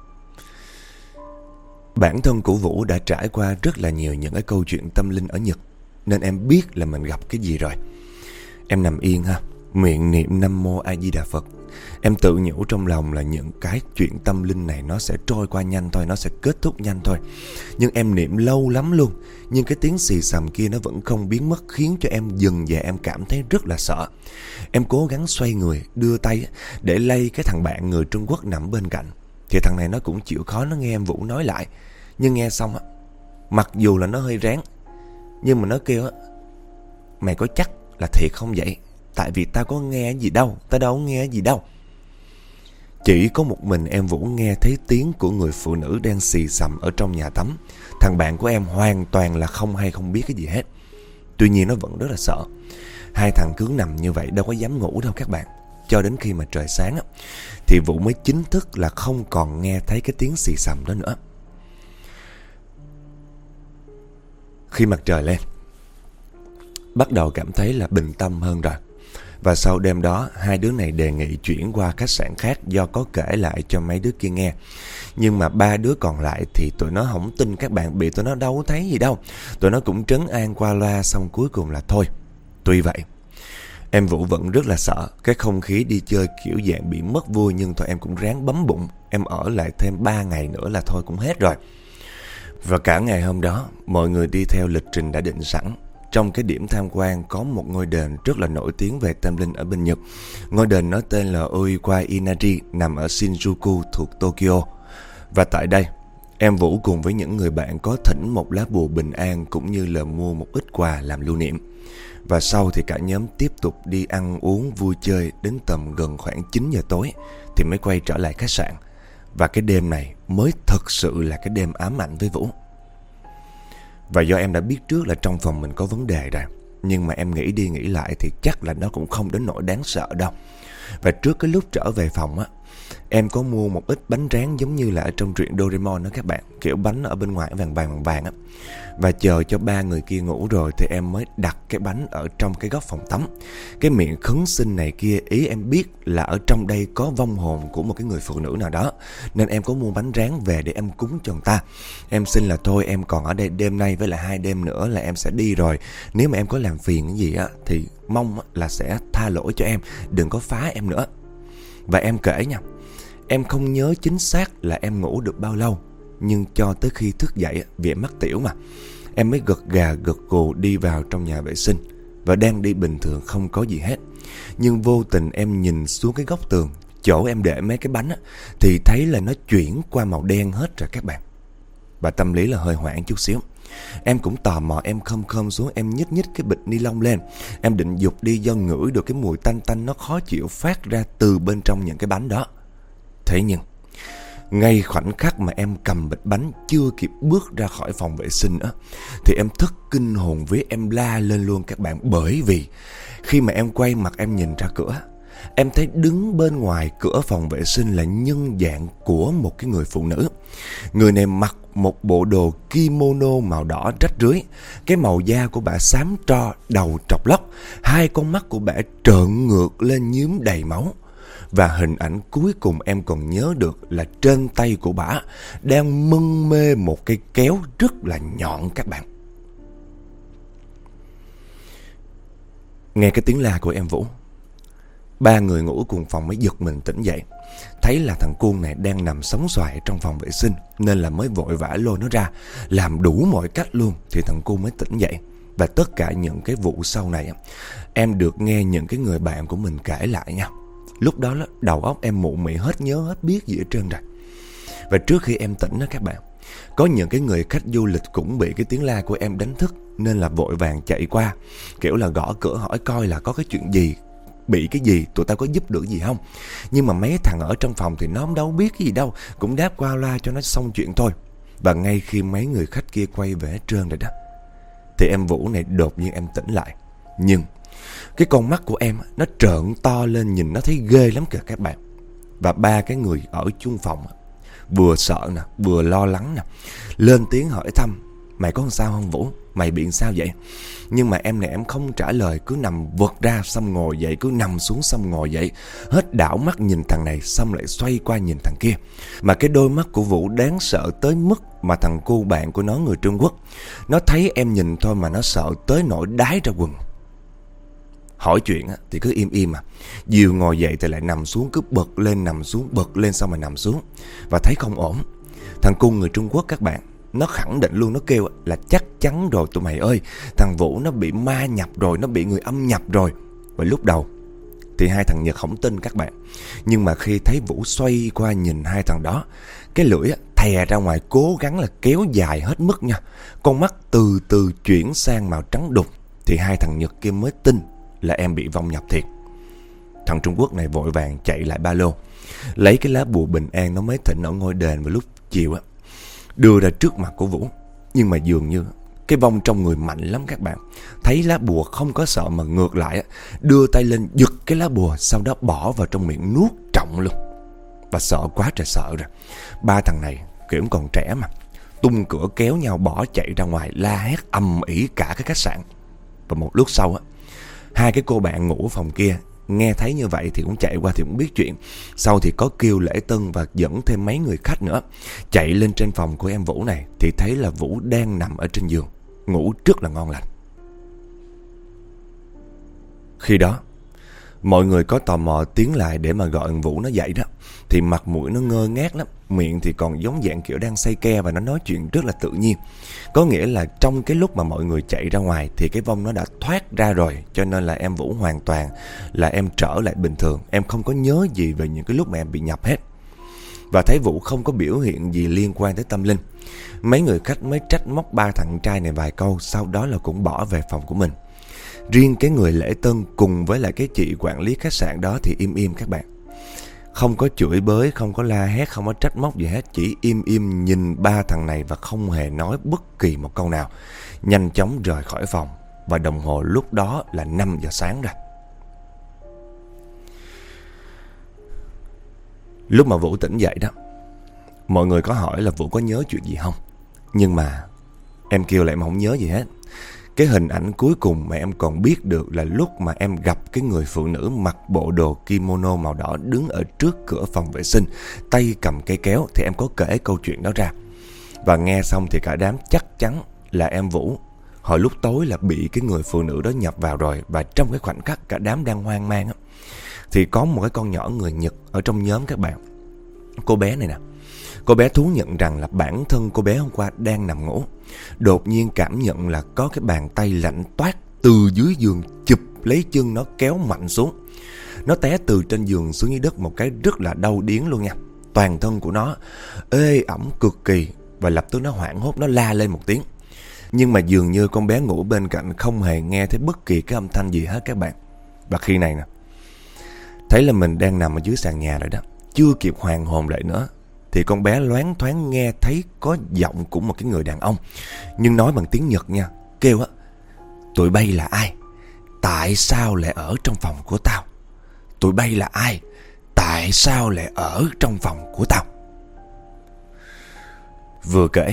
Bản thân của Vũ đã trải qua rất là nhiều những cái câu chuyện tâm linh ở Nhật, nên em biết là mình gặp cái gì rồi. Em nằm yên miệng niệm Nam Mô A Di Đà Phật. Em tự nhủ trong lòng là những cái chuyện tâm linh này nó sẽ trôi qua nhanh thôi, nó sẽ kết thúc nhanh thôi. Nhưng em niệm lâu lắm luôn, nhưng cái tiếng xì xầm kia nó vẫn không biến mất, khiến cho em dần dà em cảm thấy rất là sợ. Em cố gắng xoay người, đưa tay để lay cái thằng bạn người Trung Quốc nằm bên cạnh. Thì thằng này nó cũng chịu khó, nó nghe em Vũ nói lại. Nhưng nghe xong mặc dù là nó hơi ráng, nhưng mà nó kêu mày có chắc là thiệt không vậy? Tại vì tao có nghe gì đâu, tao đâu có nghe gì đâu. Chỉ có một mình em Vũ nghe thấy tiếng của người phụ nữ đang xì xầm ở trong nhà tắm. Thằng bạn của em hoàn toàn là không hay, không biết cái gì hết. Tuy nhiên nó vẫn rất là sợ. Hai thằng cứ nằm như vậy đâu có dám ngủ đâu các bạn. Cho đến khi mà trời sáng thì Vũ mới chính thức là không còn nghe thấy cái tiếng xì xầm đó nữa. Khi mặt trời lên, bắt đầu cảm thấy là bình tâm hơn rồi. Và sau đêm đó, hai đứa này đề nghị chuyển qua khách sạn khác do có kể lại cho mấy đứa kia nghe. Nhưng mà 3 đứa còn lại thì tụi nó không tin các bạn, bị tụi nó đâu có thấy gì đâu. Tụi nó cũng trấn an qua loa, xong cuối cùng là thôi. Tuy vậy, em Vũ vẫn rất là sợ. Cái không khí đi chơi kiểu dạng bị mất vui, nhưng thôi em cũng ráng bấm bụng. Em ở lại thêm 3 ngày nữa là thôi cũng hết rồi. Và cả ngày hôm đó, mọi người đi theo lịch trình đã định sẵn. Trong cái điểm tham quan có một ngôi đền rất là nổi tiếng về tâm linh ở bên Nhật. Ngôi đền nó tên là Oiwa Inari, nằm ở Shinjuku thuộc Tokyo. Và tại đây, em Vũ cùng với những người bạn có thỉnh một lá bùa bình an cũng như là mua một ít quà làm lưu niệm. Và sau thì cả nhóm tiếp tục đi ăn uống vui chơi đến tầm gần khoảng 9 giờ tối thì mới quay trở lại khách sạn. Và cái đêm này mới thật sự là cái đêm ám ảnh với Vũ. Và do em đã biết trước là trong phòng mình có vấn đề rồi, nhưng mà em nghĩ đi nghĩ lại thì chắc là nó cũng không đến nỗi đáng sợ đâu. Và trước cái lúc trở về phòng em có mua một ít bánh rán giống như là ở trong truyện Doraemon đó các bạn. Kiểu bánh ở bên ngoài vàng vàng Và chờ cho 3 người kia ngủ rồi thì em mới đặt cái bánh ở trong cái góc phòng tắm. Cái miệng khấn xin này kia, ý em biết là ở trong đây có vong hồn của một cái người phụ nữ nào đó, nên em có mua bánh rán về để em cúng cho người ta. Em xin là thôi em còn ở đây đêm nay với lại 2 đêm nữa là em sẽ đi rồi. Nếu mà em có làm phiền cái gì thì mong là sẽ tha lỗi cho em, đừng có phá em nữa. Và em kể nha, em không nhớ chính xác là em ngủ được bao lâu, nhưng cho tới khi thức dậy, vì em mắc tiểu mà, em mới gật gà gật gù đi vào trong nhà vệ sinh. Và đang đi bình thường không có gì hết, nhưng vô tình em nhìn xuống cái góc tường chỗ em để mấy cái bánh thì thấy là nó chuyển qua màu đen hết rồi các bạn. Và tâm lý là hơi hoảng chút xíu. Em cũng tò mò, em khom xuống, em nhích cái bịch ni lông lên. Em định giục đi do ngửi được cái mùi tanh tanh nó khó chịu phát ra từ bên trong những cái bánh đó. Thế nhưng ngay khoảnh khắc mà em cầm bịch bánh chưa kịp bước ra khỏi phòng vệ sinh thì em thức kinh hồn vía, em la lên luôn các bạn. Bởi vì khi mà em quay mặt em nhìn ra cửa, em thấy đứng bên ngoài cửa phòng vệ sinh là nhân dạng của một cái người phụ nữ. Người này mặc một bộ đồ kimono màu đỏ rách rưới. Cái màu da của bà xám tro, đầu trọc lóc, 2 con mắt của bà trợn ngược lên nhuốm đầy máu. Và hình ảnh cuối cùng em còn nhớ được là trên tay của bả đang mân mê một cây kéo rất là nhọn các bạn. Nghe cái tiếng la của em Vũ, ba người ngủ cùng phòng mới giật mình tỉnh dậy. Thấy là thằng Cuông này đang nằm sóng xoài trong phòng vệ sinh, nên là mới vội vã lôi nó ra, làm đủ mọi cách luôn thì thằng Cuông mới tỉnh dậy. Và tất cả những cái vụ sau này em được nghe những cái người bạn của mình kể lại nha. Lúc đó đầu óc em mụ mị hết nhớ hết biết gì hết trơn rồi. Và trước khi em tỉnh đó các bạn, có những cái người khách du lịch cũng bị cái tiếng la của em đánh thức, nên là vội vàng chạy qua, kiểu là gõ cửa hỏi coi là có cái chuyện gì, bị cái gì, tụi tao có giúp được gì không. Nhưng mà mấy thằng ở trong phòng thì nó đâu biết cái gì đâu, cũng đáp qua loa cho nó xong chuyện thôi. Và ngay khi mấy người khách kia quay về hết trơn rồi đó, thì em Vũ này đột nhiên em tỉnh lại. Nhưng cái con mắt của em nó trợn to lên, nhìn nó thấy ghê lắm kìa các bạn. Và ba cái người ở chung phòng vừa sợ nè, vừa lo lắng nè, lên tiếng hỏi thăm: mày có sao không Vũ? Mày bị sao vậy? Nhưng mà em này em không trả lời, cứ nằm vật ra xong ngồi dậy, cứ nằm xuống xong ngồi dậy, hết đảo mắt nhìn thằng này xong lại xoay qua nhìn thằng kia. Mà cái đôi mắt của Vũ đáng sợ tới mức mà thằng cô bạn của nó người Trung Quốc, nó thấy em nhìn thôi mà nó sợ tới nỗi đái ra quần. Hỏi chuyện thì cứ im im Diều ngồi dậy thì lại nằm xuống, cứ bật lên nằm xuống, bật lên xong rồi nằm xuống. Và thấy không ổn, thằng cu người Trung Quốc các bạn, nó khẳng định luôn, nó kêu là chắc chắn rồi tụi mày ơi, thằng Vũ nó bị ma nhập rồi, nó bị người âm nhập rồi. Và lúc đầu thì hai thằng Nhật không tin các bạn. Nhưng mà khi thấy Vũ xoay qua nhìn hai thằng đó, cái lưỡi thè ra ngoài, cố gắng là kéo dài hết mức nha, con mắt từ từ chuyển sang màu trắng đục, thì hai thằng Nhật kia mới tin là em bị vong nhập thiệt. Thằng Trung Quốc này vội vàng chạy lại ba lô, lấy cái lá bùa bình an nó mới thỉnh ở ngôi đền vào lúc chiều đưa ra trước mặt của Vũ. Nhưng mà dường như cái vong trong người mạnh lắm các bạn. Thấy lá bùa không có sợ mà ngược lại đưa tay lên giật cái lá bùa, sau đó bỏ vào trong miệng nuốt trọng luôn. Và sợ quá trời sợ rồi. Ba thằng này kiểu còn trẻ mà, tung cửa kéo nhau bỏ chạy ra ngoài, la hét ầm ĩ cả cái khách sạn. Và một lúc sau hai cái cô bạn ngủ phòng kia nghe thấy như vậy thì cũng chạy qua thì cũng biết chuyện. Sau thì có kêu lễ tân và dẫn thêm mấy người khách nữa, chạy lên trên phòng của em Vũ này thì thấy là Vũ đang nằm ở trên giường, ngủ rất là ngon lành. Khi đó mọi người có tò mò tiến lại để mà gọi Vũ nó dậy đó, thì mặt mũi nó ngơ ngác lắm, miệng thì còn giống dạng kiểu đang say ke, và nó nói chuyện rất là tự nhiên. Có nghĩa là trong cái lúc mà mọi người chạy ra ngoài thì cái vong nó đã thoát ra rồi, cho nên là em Vũ hoàn toàn là em trở lại bình thường. Em không có nhớ gì về những cái lúc mà em bị nhập hết. Và thấy Vũ không có biểu hiện gì liên quan tới tâm linh, mấy người khách mới trách móc ba thằng trai này vài câu, sau đó là cũng bỏ về phòng của mình. Riêng cái người lễ tân cùng với lại cái chị quản lý khách sạn đó thì im im các bạn. Không có chửi bới, không có la hét, không có trách móc gì hết. Chỉ im im nhìn ba thằng này và không hề nói bất kỳ một câu nào. Nhanh chóng rời khỏi phòng. Và đồng hồ lúc đó là 5 giờ sáng rồi. Lúc mà Vũ tỉnh dậy đó, mọi người có hỏi là Vũ có nhớ chuyện gì không. Nhưng mà em kêu lại em không nhớ gì hết. Cái hình ảnh cuối cùng mà em còn biết được là lúc mà em gặp cái người phụ nữ mặc bộ đồ kimono màu đỏ đứng ở trước cửa phòng vệ sinh, tay cầm cây kéo, thì em có kể câu chuyện đó ra. Và nghe xong thì cả đám chắc chắn là em Vũ hồi lúc tối là bị cái người phụ nữ đó nhập vào rồi. Và trong cái khoảnh khắc cả đám đang hoang mang thì có một cái con nhỏ người Nhật ở trong nhóm các bạn. Cô bé này nè, cô bé thú nhận rằng là bản thân cô bé hôm qua đang nằm ngủ, đột nhiên cảm nhận là có cái bàn tay lạnh toát từ dưới giường chụp lấy chân nó kéo mạnh xuống. Nó té từ trên giường xuống dưới đất một cái rất là đau điếng luôn nha. Toàn thân của nó ê ẩm cực kỳ, và lập tức nó hoảng hốt, nó la lên một tiếng. Nhưng mà dường như con bé ngủ bên cạnh không hề nghe thấy bất kỳ cái âm thanh gì hết các bạn. Và khi này nè, thấy là mình đang nằm ở dưới sàn nhà rồi đó, chưa kịp hoàn hồn lại nữa thì con bé loáng thoáng nghe thấy có giọng của một cái người đàn ông, nhưng nói bằng tiếng Nhật nha, kêu tụi bay là ai? Tại sao lại ở trong phòng của tao? Tụi bay là ai? Tại sao lại ở trong phòng của tao? Vừa kể,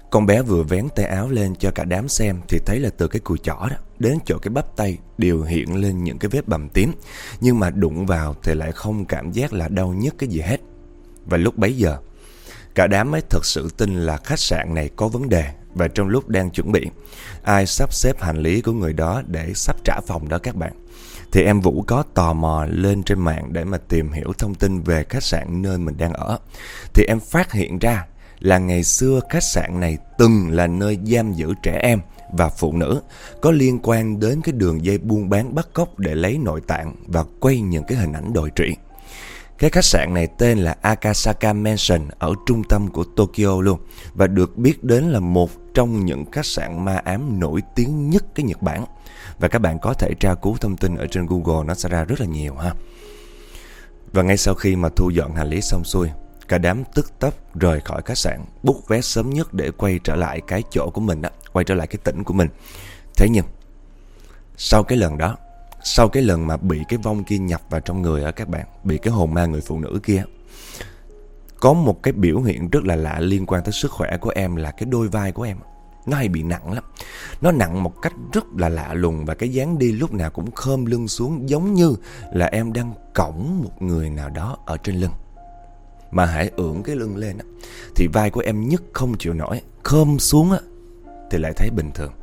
Con bé vừa vén tay áo lên cho cả đám xem thì thấy là từ cái cùi chỏ đó đến chỗ cái bắp tay đều hiện lên những cái vết bầm tím. Nhưng mà đụng vào thì lại không cảm giác là đau nhức cái gì hết. Và lúc bấy giờ, cả đám mới thật sự tin là khách sạn này có vấn đề. Và trong lúc đang chuẩn bị ai sắp xếp hành lý của người đó để sắp trả phòng đó các bạn, thì em Vũ có tò mò lên trên mạng để mà tìm hiểu thông tin về khách sạn nơi mình đang ở. Thì em phát hiện ra là ngày xưa khách sạn này từng là nơi giam giữ trẻ em và phụ nữ có liên quan đến cái đường dây buôn bán bắt cóc để lấy nội tạng và quay những cái hình ảnh đồi trụy. Cái khách sạn này tên là Akasaka Mansion ở trung tâm của Tokyo luôn, và được biết đến là một trong những khách sạn ma ám nổi tiếng nhất cái Nhật Bản. Và các bạn có thể tra cứu thông tin ở trên Google, nó sẽ ra rất là nhiều ha. Và ngay sau khi mà thu dọn hành lý xong xuôi, cả đám tức tốc rời khỏi khách sạn, book vé sớm nhất để quay trở lại cái chỗ của mình đó, quay trở lại cái tỉnh của mình. Thế nhưng sau cái lần đó, sau cái lần mà bị cái vong kia nhập vào trong người á các bạn, bị cái hồn ma người phụ nữ kia, có một cái biểu hiện rất là lạ liên quan tới sức khỏe của em là cái đôi vai của em nó hay bị nặng lắm. Nó nặng một cách rất là lạ lùng, và cái dáng đi lúc nào cũng khom lưng xuống, giống như là em đang cõng một người nào đó ở trên lưng. Mà hãy ưỡn cái lưng lên á, thì vai của em nhức không chịu nổi, khom xuống á, thì lại thấy bình thường.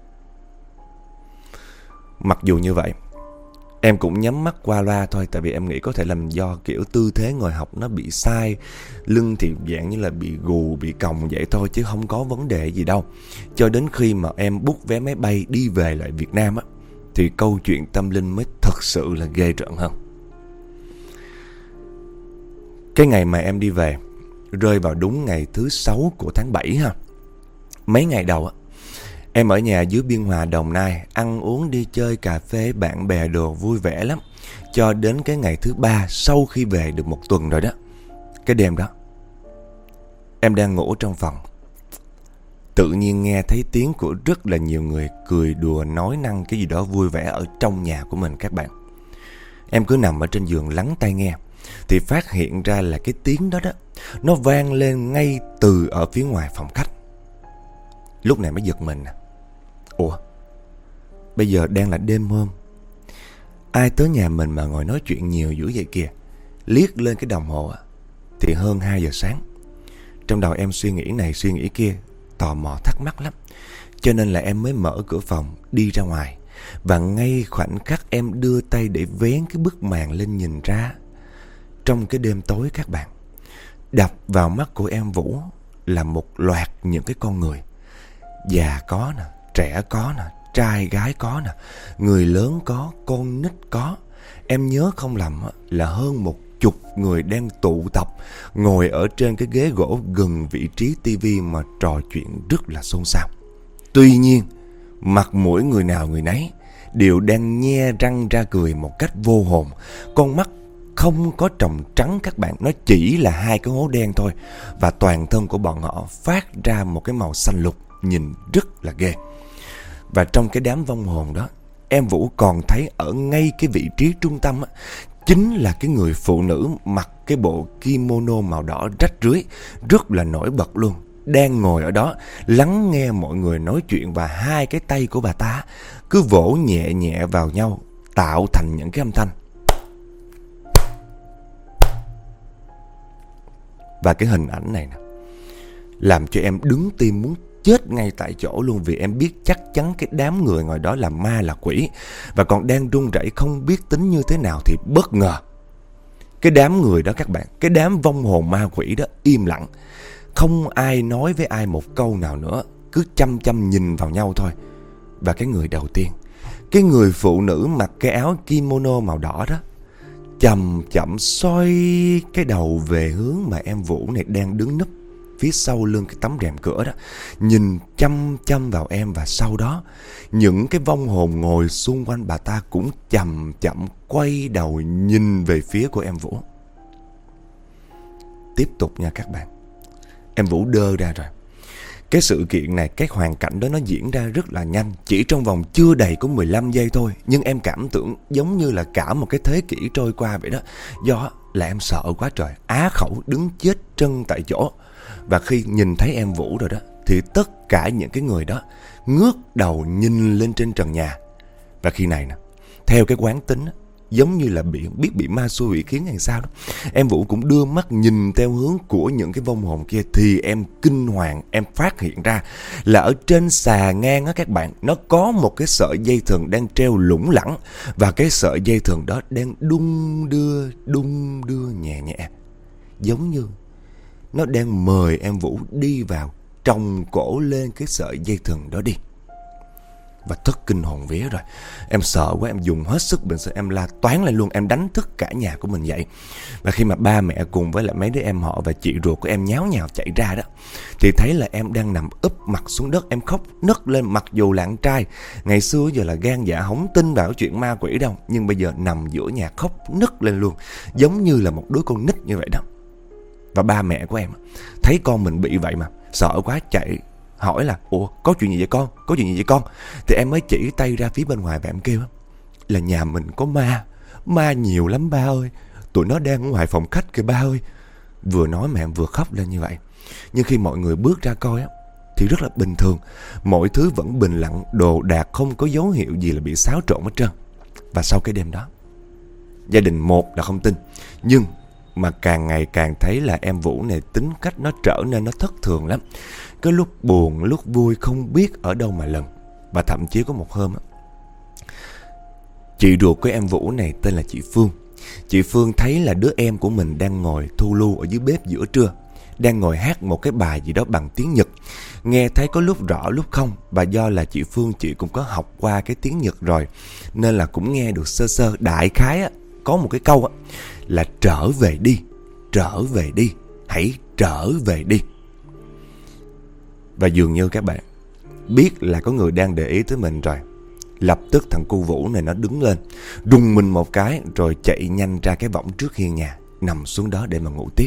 Mặc dù như vậy, em cũng nhắm mắt qua loa thôi, tại vì em nghĩ có thể là do kiểu tư thế ngồi học nó bị sai, lưng thì dạng như là bị gù, bị còng vậy thôi, chứ không có vấn đề gì đâu. Cho đến khi mà em book vé máy bay đi về lại Việt Nam á, thì câu chuyện tâm linh mới thật sự là ghê rợn hơn. Cái ngày mà em đi về rơi vào đúng ngày thứ 6 của tháng 7 ha. Mấy ngày đầu á, em ở nhà dưới Biên Hòa, Đồng Nai, ăn uống đi chơi cà phê bạn bè đồ vui vẻ lắm. Cho đến cái ngày thứ 3 sau khi về được một tuần rồi đó. Cái đêm đó, em đang ngủ trong phòng, tự nhiên nghe thấy tiếng của rất là nhiều người cười đùa nói năng cái gì đó vui vẻ ở trong nhà của mình các bạn. Em cứ nằm ở trên giường lắng tai nghe, thì phát hiện ra là cái tiếng đó đó, nó vang lên ngay từ ở phía ngoài phòng khách. Lúc này mới giật mình. Ủa, bây giờ đang là đêm hôm, ai tới nhà mình mà ngồi nói chuyện nhiều dữ vậy kìa. Liếc lên cái đồng hồ thì hơn 2 giờ sáng. Trong đầu em suy nghĩ này suy nghĩ kia, tò mò thắc mắc lắm. Cho nên là em mới mở cửa phòng đi ra ngoài. Và ngay khoảnh khắc em đưa tay để vén cái bức màn lên nhìn ra, trong cái đêm tối các bạn, đập vào mắt của em Vũ là một loạt những cái con người. Già có nè, trẻ có nè, trai gái có nè, người lớn có, con nít có. Em nhớ không lầm là hơn 10 người đang tụ tập ngồi ở trên cái ghế gỗ gần vị trí tivi mà trò chuyện rất là xôn xao. Tuy nhiên, mặt mũi người nào người nấy đều đang nhe răng ra cười một cách vô hồn. Con mắt không có tròng trắng các bạn, nó chỉ là 2 cái hố đen thôi. Và toàn thân của bọn họ phát ra một cái màu xanh lục, nhìn rất là ghê. Và trong cái đám vong hồn đó, em Vũ còn thấy ở ngay cái vị trí trung tâm chính là cái người phụ nữ mặc cái bộ kimono màu đỏ rách rưới, rất là nổi bật luôn, đang ngồi ở đó lắng nghe mọi người nói chuyện. Và 2 cái tay của bà ta cứ vỗ nhẹ nhẹ vào nhau, tạo thành những cái âm thanh. Và cái hình ảnh này nè, làm cho em đứng tim muốn chết ngay tại chỗ luôn. Vì em biết chắc chắn cái đám người ngồi đó là ma là quỷ. Và còn đang run rẩy không biết tính như thế nào, thì bất ngờ cái đám người đó các bạn, cái đám vong hồn ma quỷ đó im lặng. Không ai nói với ai một câu nào nữa, cứ chăm chăm nhìn vào nhau thôi. Và cái người đầu tiên, cái người phụ nữ mặc cái áo kimono màu đỏ đó, chậm chậm xoay cái đầu về hướng mà em Vũ này đang đứng núp phía sau lưng cái tấm rèm cửa đó, nhìn chăm chăm vào em. Và sau đó, những cái vong hồn ngồi xung quanh bà ta cũng chậm chậm quay đầu nhìn về phía của em Vũ. Tiếp tục nha các bạn. Em Vũ đơ ra rồi. Cái sự kiện này, cái hoàn cảnh đó nó diễn ra rất là nhanh, chỉ trong vòng chưa đầy có 15 giây thôi. Nhưng em cảm tưởng giống như là cả một cái thế kỷ trôi qua vậy đó. Do là em sợ quá trời, á khẩu đứng chết chân tại chỗ. Và khi nhìn thấy em Vũ rồi đó, thì tất cả những cái người đó ngước đầu nhìn lên trên trần nhà. Và khi này nè, theo cái quán tính á, giống như là bị ma xui bị khiến hay sao đó, em Vũ cũng đưa mắt nhìn theo hướng của những cái vong hồn kia, thì em kinh hoàng, em phát hiện ra là ở trên xà ngang á các bạn, nó có một cái sợi dây thừng đang treo lủng lẳng, và cái sợi dây thừng đó đang đung đưa nhẹ nhẹ, giống như nó đang mời em Vũ đi vào, trồng cổ lên cái sợi dây thừng đó đi. Và thất kinh hồn vía rồi. Em sợ quá, em dùng hết sức bình sinh, em la toán lên luôn, em đánh thức cả nhà của mình dậy. Và khi mà ba mẹ cùng với lại mấy đứa em họ và chị ruột của em nháo nhào chạy ra đó, thì thấy là em đang nằm úp mặt xuống đất, em khóc nấc lên. Mặc dù là con trai, ngày xưa giờ là gan dạ không tin vào chuyện ma quỷ đâu, nhưng bây giờ nằm giữa nhà khóc nấc lên luôn, giống như là một đứa con nít như vậy đó. Và ba mẹ của em thấy con mình bị vậy mà sợ quá, chạy hỏi là ủa có chuyện gì vậy con, có chuyện gì vậy con. Thì em mới chỉ tay ra phía bên ngoài và em kêu là nhà mình có ma nhiều lắm ba ơi, tụi nó đang ở ngoài phòng khách kìa ba ơi. Vừa nói mà em vừa khóc lên như vậy. Nhưng khi mọi người bước ra coi á, thì rất là bình thường, mọi thứ vẫn bình lặng, đồ đạc không có dấu hiệu gì là bị xáo trộn hết trơn. Và sau cái đêm đó, gia đình một là không tin, nhưng mà càng ngày càng thấy là em Vũ này tính cách nó trở nên nó thất thường lắm. Cái lúc buồn, lúc vui không biết ở đâu mà lần. Và thậm chí có một hôm á, chị ruột của em Vũ này tên là chị Phương. Chị Phương thấy là đứa em của mình đang ngồi thu lu ở dưới bếp giữa trưa, đang ngồi hát một cái bài gì đó bằng tiếng Nhật. Nghe thấy có lúc rõ lúc không. Và do là chị Phương chị cũng có học qua cái tiếng Nhật rồi, nên là cũng nghe được sơ sơ. Đại khái á, có một cái câu á là trở về đi, hãy trở về đi. Và dường như các bạn biết là có người đang để ý tới mình rồi. Lập tức thằng cu Vũ này nó đứng lên, rùng mình một cái, rồi chạy nhanh ra cái võng trước hiên nhà, nằm xuống đó để mà ngủ tiếp.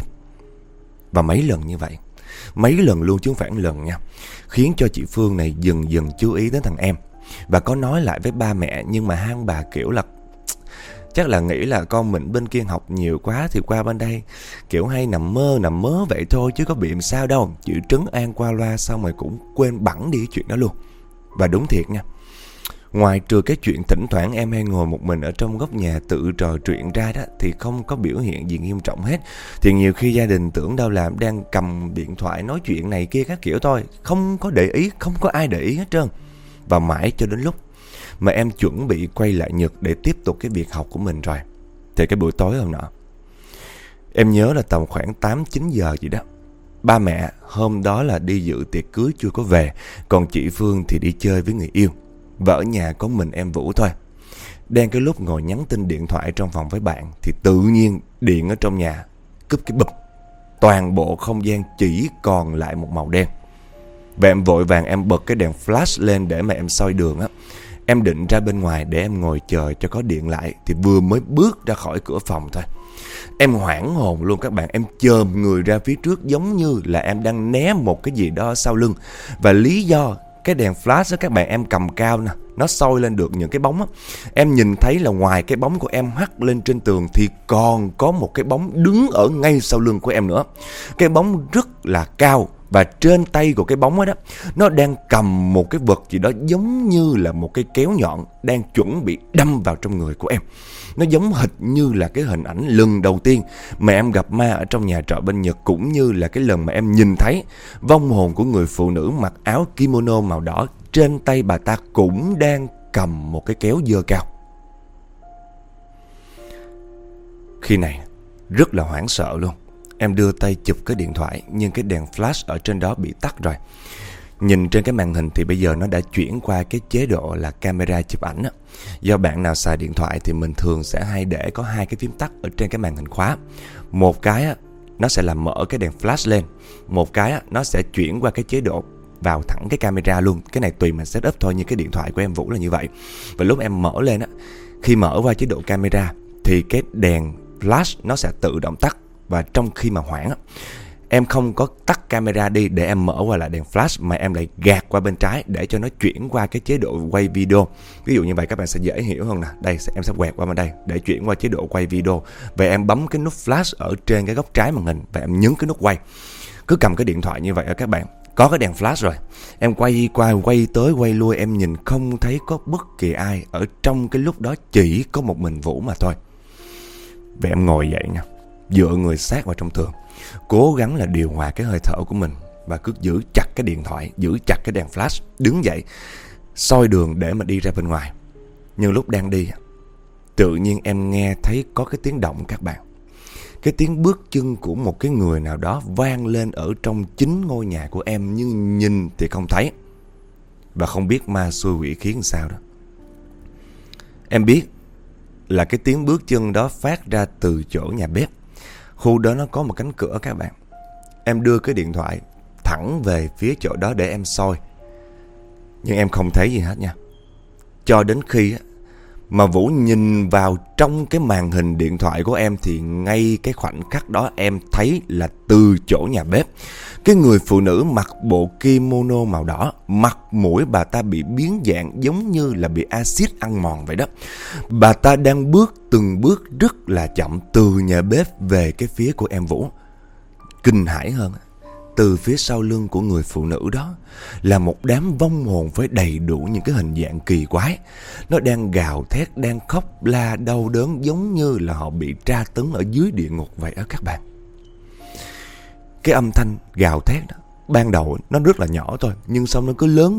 Và mấy lần như vậy, mấy lần luôn chứ không phải một lần nha, khiến cho chị Phương này dần dần chú ý đến thằng em. Và có nói lại với ba mẹ, nhưng mà hai ông bà kiểu là chắc là nghĩ là con mình bên kia học nhiều quá thì qua bên đây kiểu hay nằm mơ vậy thôi, chứ có bị làm sao đâu. Chữ trấn an qua loa xong rồi cũng quên bẵng đi cái chuyện đó luôn. Và đúng thiệt nha, ngoài trừ cái chuyện thỉnh thoảng em hay ngồi một mình ở trong góc nhà tự trò chuyện ra đó, thì không có biểu hiện gì nghiêm trọng hết. Thì nhiều khi gia đình tưởng đâu là đang cầm điện thoại nói chuyện này kia các kiểu thôi, không có để ý, không có ai để ý hết trơn. Và mãi cho đến lúc mà em chuẩn bị quay lại Nhật để tiếp tục cái việc học của mình rồi, thì cái buổi tối hôm nọ, em nhớ là tầm khoảng 8-9 giờ gì đó, ba mẹ hôm đó là đi dự tiệc cưới chưa có về, còn chị Phương thì đi chơi với người yêu. Và ở nhà có mình em Vũ thôi. Đang cái lúc ngồi nhắn tin điện thoại trong phòng với bạn, thì tự nhiên điện ở trong nhà cúp cái bụp. Toàn bộ không gian chỉ còn lại một màu đen. Và em vội vàng em bật cái đèn flash lên để mà em soi đường á. Em định ra bên ngoài để em ngồi chờ cho có điện lại, thì vừa mới bước ra khỏi cửa phòng thôi, em hoảng hồn luôn các bạn. Em chồm người ra phía trước giống như là em đang né một cái gì đó sau lưng. Và lý do cái đèn flash đó các bạn, em cầm cao nè, nó soi lên được những cái bóng á. Em nhìn thấy là ngoài cái bóng của em hắt lên trên tường thì còn có một cái bóng đứng ở ngay sau lưng của em nữa. Cái bóng rất là cao, và trên tay của cái bóng đó, nó đang cầm một cái vật gì đó giống như là một cái kéo nhọn, đang chuẩn bị đâm vào trong người của em. Nó giống hệt như là cái hình ảnh lần đầu tiên mà em gặp ma ở trong nhà trọ bên Nhật, cũng như là cái lần mà em nhìn thấy vong hồn của người phụ nữ mặc áo kimono màu đỏ, trên tay bà ta cũng đang cầm một cái kéo giơ cao. Khi này rất là hoảng sợ luôn. Em đưa tay chụp cái điện thoại, nhưng cái đèn flash ở trên đó bị tắt rồi. Nhìn trên cái màn hình thì bây giờ nó đã chuyển qua cái chế độ là camera chụp ảnh á. Do bạn nào xài điện thoại thì mình thường sẽ hay để có hai cái phím tắt ở trên cái màn hình khóa. Một cái á, nó sẽ làm mở cái đèn flash lên. Một cái á, nó sẽ chuyển qua cái chế độ vào thẳng cái camera luôn. Cái này tùy mình set up thôi, như cái điện thoại của em Vũ là như vậy. Và lúc em mở lên á, khi mở qua chế độ camera thì cái đèn flash nó sẽ tự động tắt. Và trong khi mà hoảng á, em không có tắt camera đi để em mở qua lại đèn flash, mà em lại gạt qua bên trái để cho nó chuyển qua cái chế độ quay video. Ví dụ như vậy các bạn sẽ dễ hiểu hơn nè. Đây, em sẽ quẹt qua bên đây để chuyển qua chế độ quay video. Và em bấm cái nút flash ở trên cái góc trái màn hình và em nhấn cái nút quay. Cứ cầm cái điện thoại như vậy các bạn, Có cái đèn flash rồi. Em quay qua, quay tới, quay lui, em nhìn không thấy có bất kỳ ai. Ở trong cái lúc đó chỉ có một mình Vũ mà thôi. Vậy em ngồi dậy nha, dựa người sát vào trong tường, cố gắng là điều hòa cái hơi thở của mình, và cứ giữ chặt cái điện thoại, giữ chặt cái đèn flash. Đứng dậy, soi đường để mà đi ra bên ngoài. Nhưng lúc đang đi, tự nhiên em nghe thấy có cái tiếng động các bạn. Cái tiếng bước chân của một cái người nào đó vang lên ở trong chính ngôi nhà của em, nhưng nhìn thì không thấy. Và không biết ma xui quỷ khiến sao đó. Em biết là cái tiếng bước chân đó phát ra từ chỗ nhà bếp. Khu đó nó có một cánh cửa các bạn. Em đưa cái điện thoại thẳng về phía chỗ đó để em soi, nhưng em không thấy gì hết nha. Cho đến khi mà Vũ nhìn vào trong cái màn hình điện thoại của em, thì ngay cái khoảnh khắc đó em thấy là từ chỗ nhà bếp, cái người phụ nữ mặc bộ kimono màu đỏ, mặt mũi bà ta bị biến dạng giống như là bị axit ăn mòn vậy đó. Bà ta đang bước từng bước rất là chậm từ nhà bếp về cái phía của em Vũ. Kinh hãi hơn, từ phía sau lưng của người phụ nữ đó là một đám vong hồn với đầy đủ những cái hình dạng kỳ quái. Nó đang gào thét, đang khóc la đau đớn, giống như là họ bị tra tấn ở dưới địa ngục vậy đó các bạn. Cái âm thanh gào thét đó, ban đầu nó rất là nhỏ thôi, nhưng xong nó cứ lớn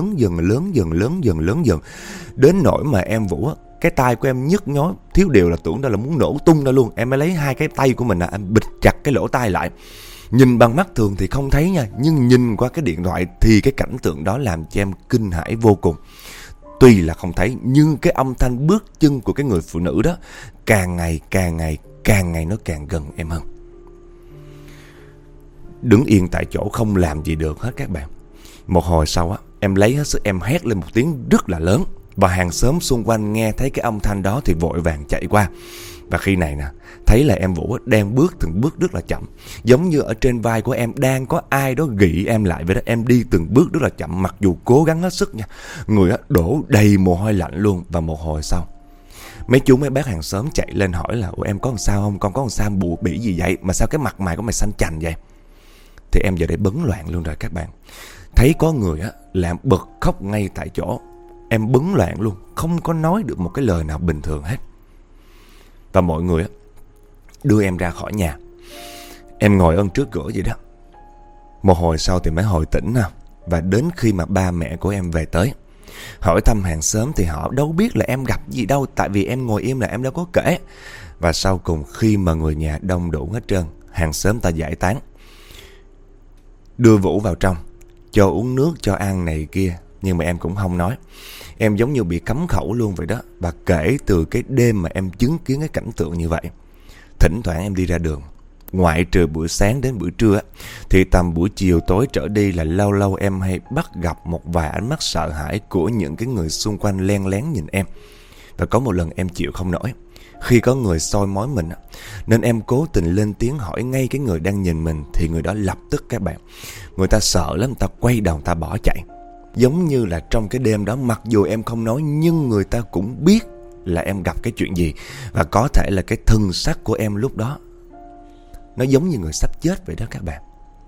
dần. Đến nỗi mà em Vũ, cái tay của em nhức nhối, thiếu điều là tưởng đó là muốn nổ tung ra luôn. Em mới lấy hai cái tay của mình em bịt chặt cái lỗ tai lại. Nhìn bằng mắt thường thì không thấy nha, nhưng nhìn qua cái điện thoại thì cái cảnh tượng đó làm cho em kinh hãi vô cùng. Tuy là không thấy, nhưng cái âm thanh bước chân của cái người phụ nữ đó càng ngày nó càng gần em hơn. Đứng yên tại chỗ không làm gì được hết các bạn. Một hồi sau em lấy hết sức, em hét lên một tiếng rất là lớn. Và hàng xóm xung quanh nghe thấy cái âm thanh đó thì vội vàng chạy qua. Và khi này nè, thấy là em Vũ đang bước từng bước rất là chậm, giống như ở trên vai của em đang có ai đó gị em lại vậy đó. Em đi từng bước rất là chậm, mặc dù cố gắng hết sức nha. Người đổ đầy mồ hôi lạnh luôn. Và một hồi sau, mấy chú mấy bác hàng xóm chạy lên hỏi là: ủa em có làm sao không? Con có làm sao, bị gì vậy? Mà sao cái mặt mày của mày xanh chành vậy? Thì em giờ đây bấn loạn luôn rồi các bạn. Thấy có người làm bật khóc ngay tại chỗ. Em bấn loạn luôn, không có nói được một cái lời nào bình thường hết. Và mọi người đưa em ra khỏi nhà. Em ngồi ở trước cửa vậy đó. Một hồi sau thì mới hồi tỉnh nào. Và đến khi mà ba mẹ của em về tới, hỏi thăm hàng xóm thì họ đâu biết là em gặp gì đâu, tại vì em ngồi im là em đâu có kể. Và sau cùng khi mà người nhà đông đủ hết trơn, hàng xóm ta giải tán, đưa Vũ vào trong, cho uống nước, cho ăn này kia. Nhưng mà em cũng không nói. Em giống như bị cấm khẩu luôn vậy đó. Và kể từ cái đêm mà em chứng kiến cái cảnh tượng như vậy, thỉnh thoảng em đi ra đường, ngoại trừ buổi sáng đến buổi trưa thì tầm buổi chiều tối trở đi là lâu lâu em hay bắt gặp một vài ánh mắt sợ hãi của những cái người xung quanh len lén nhìn em. Và có một lần em chịu không nổi khi có người soi mói mình, nên em cố tình lên tiếng hỏi ngay cái người đang nhìn mình. Thì người đó lập tức các bạn, người ta sợ lắm, người ta quay đầu, người ta bỏ chạy. Giống như là trong cái đêm đó, mặc dù em không nói, nhưng người ta cũng biết là em gặp cái chuyện gì. Và có thể là cái thân sắc của em lúc đó nó giống như người sắp chết vậy đó các bạn.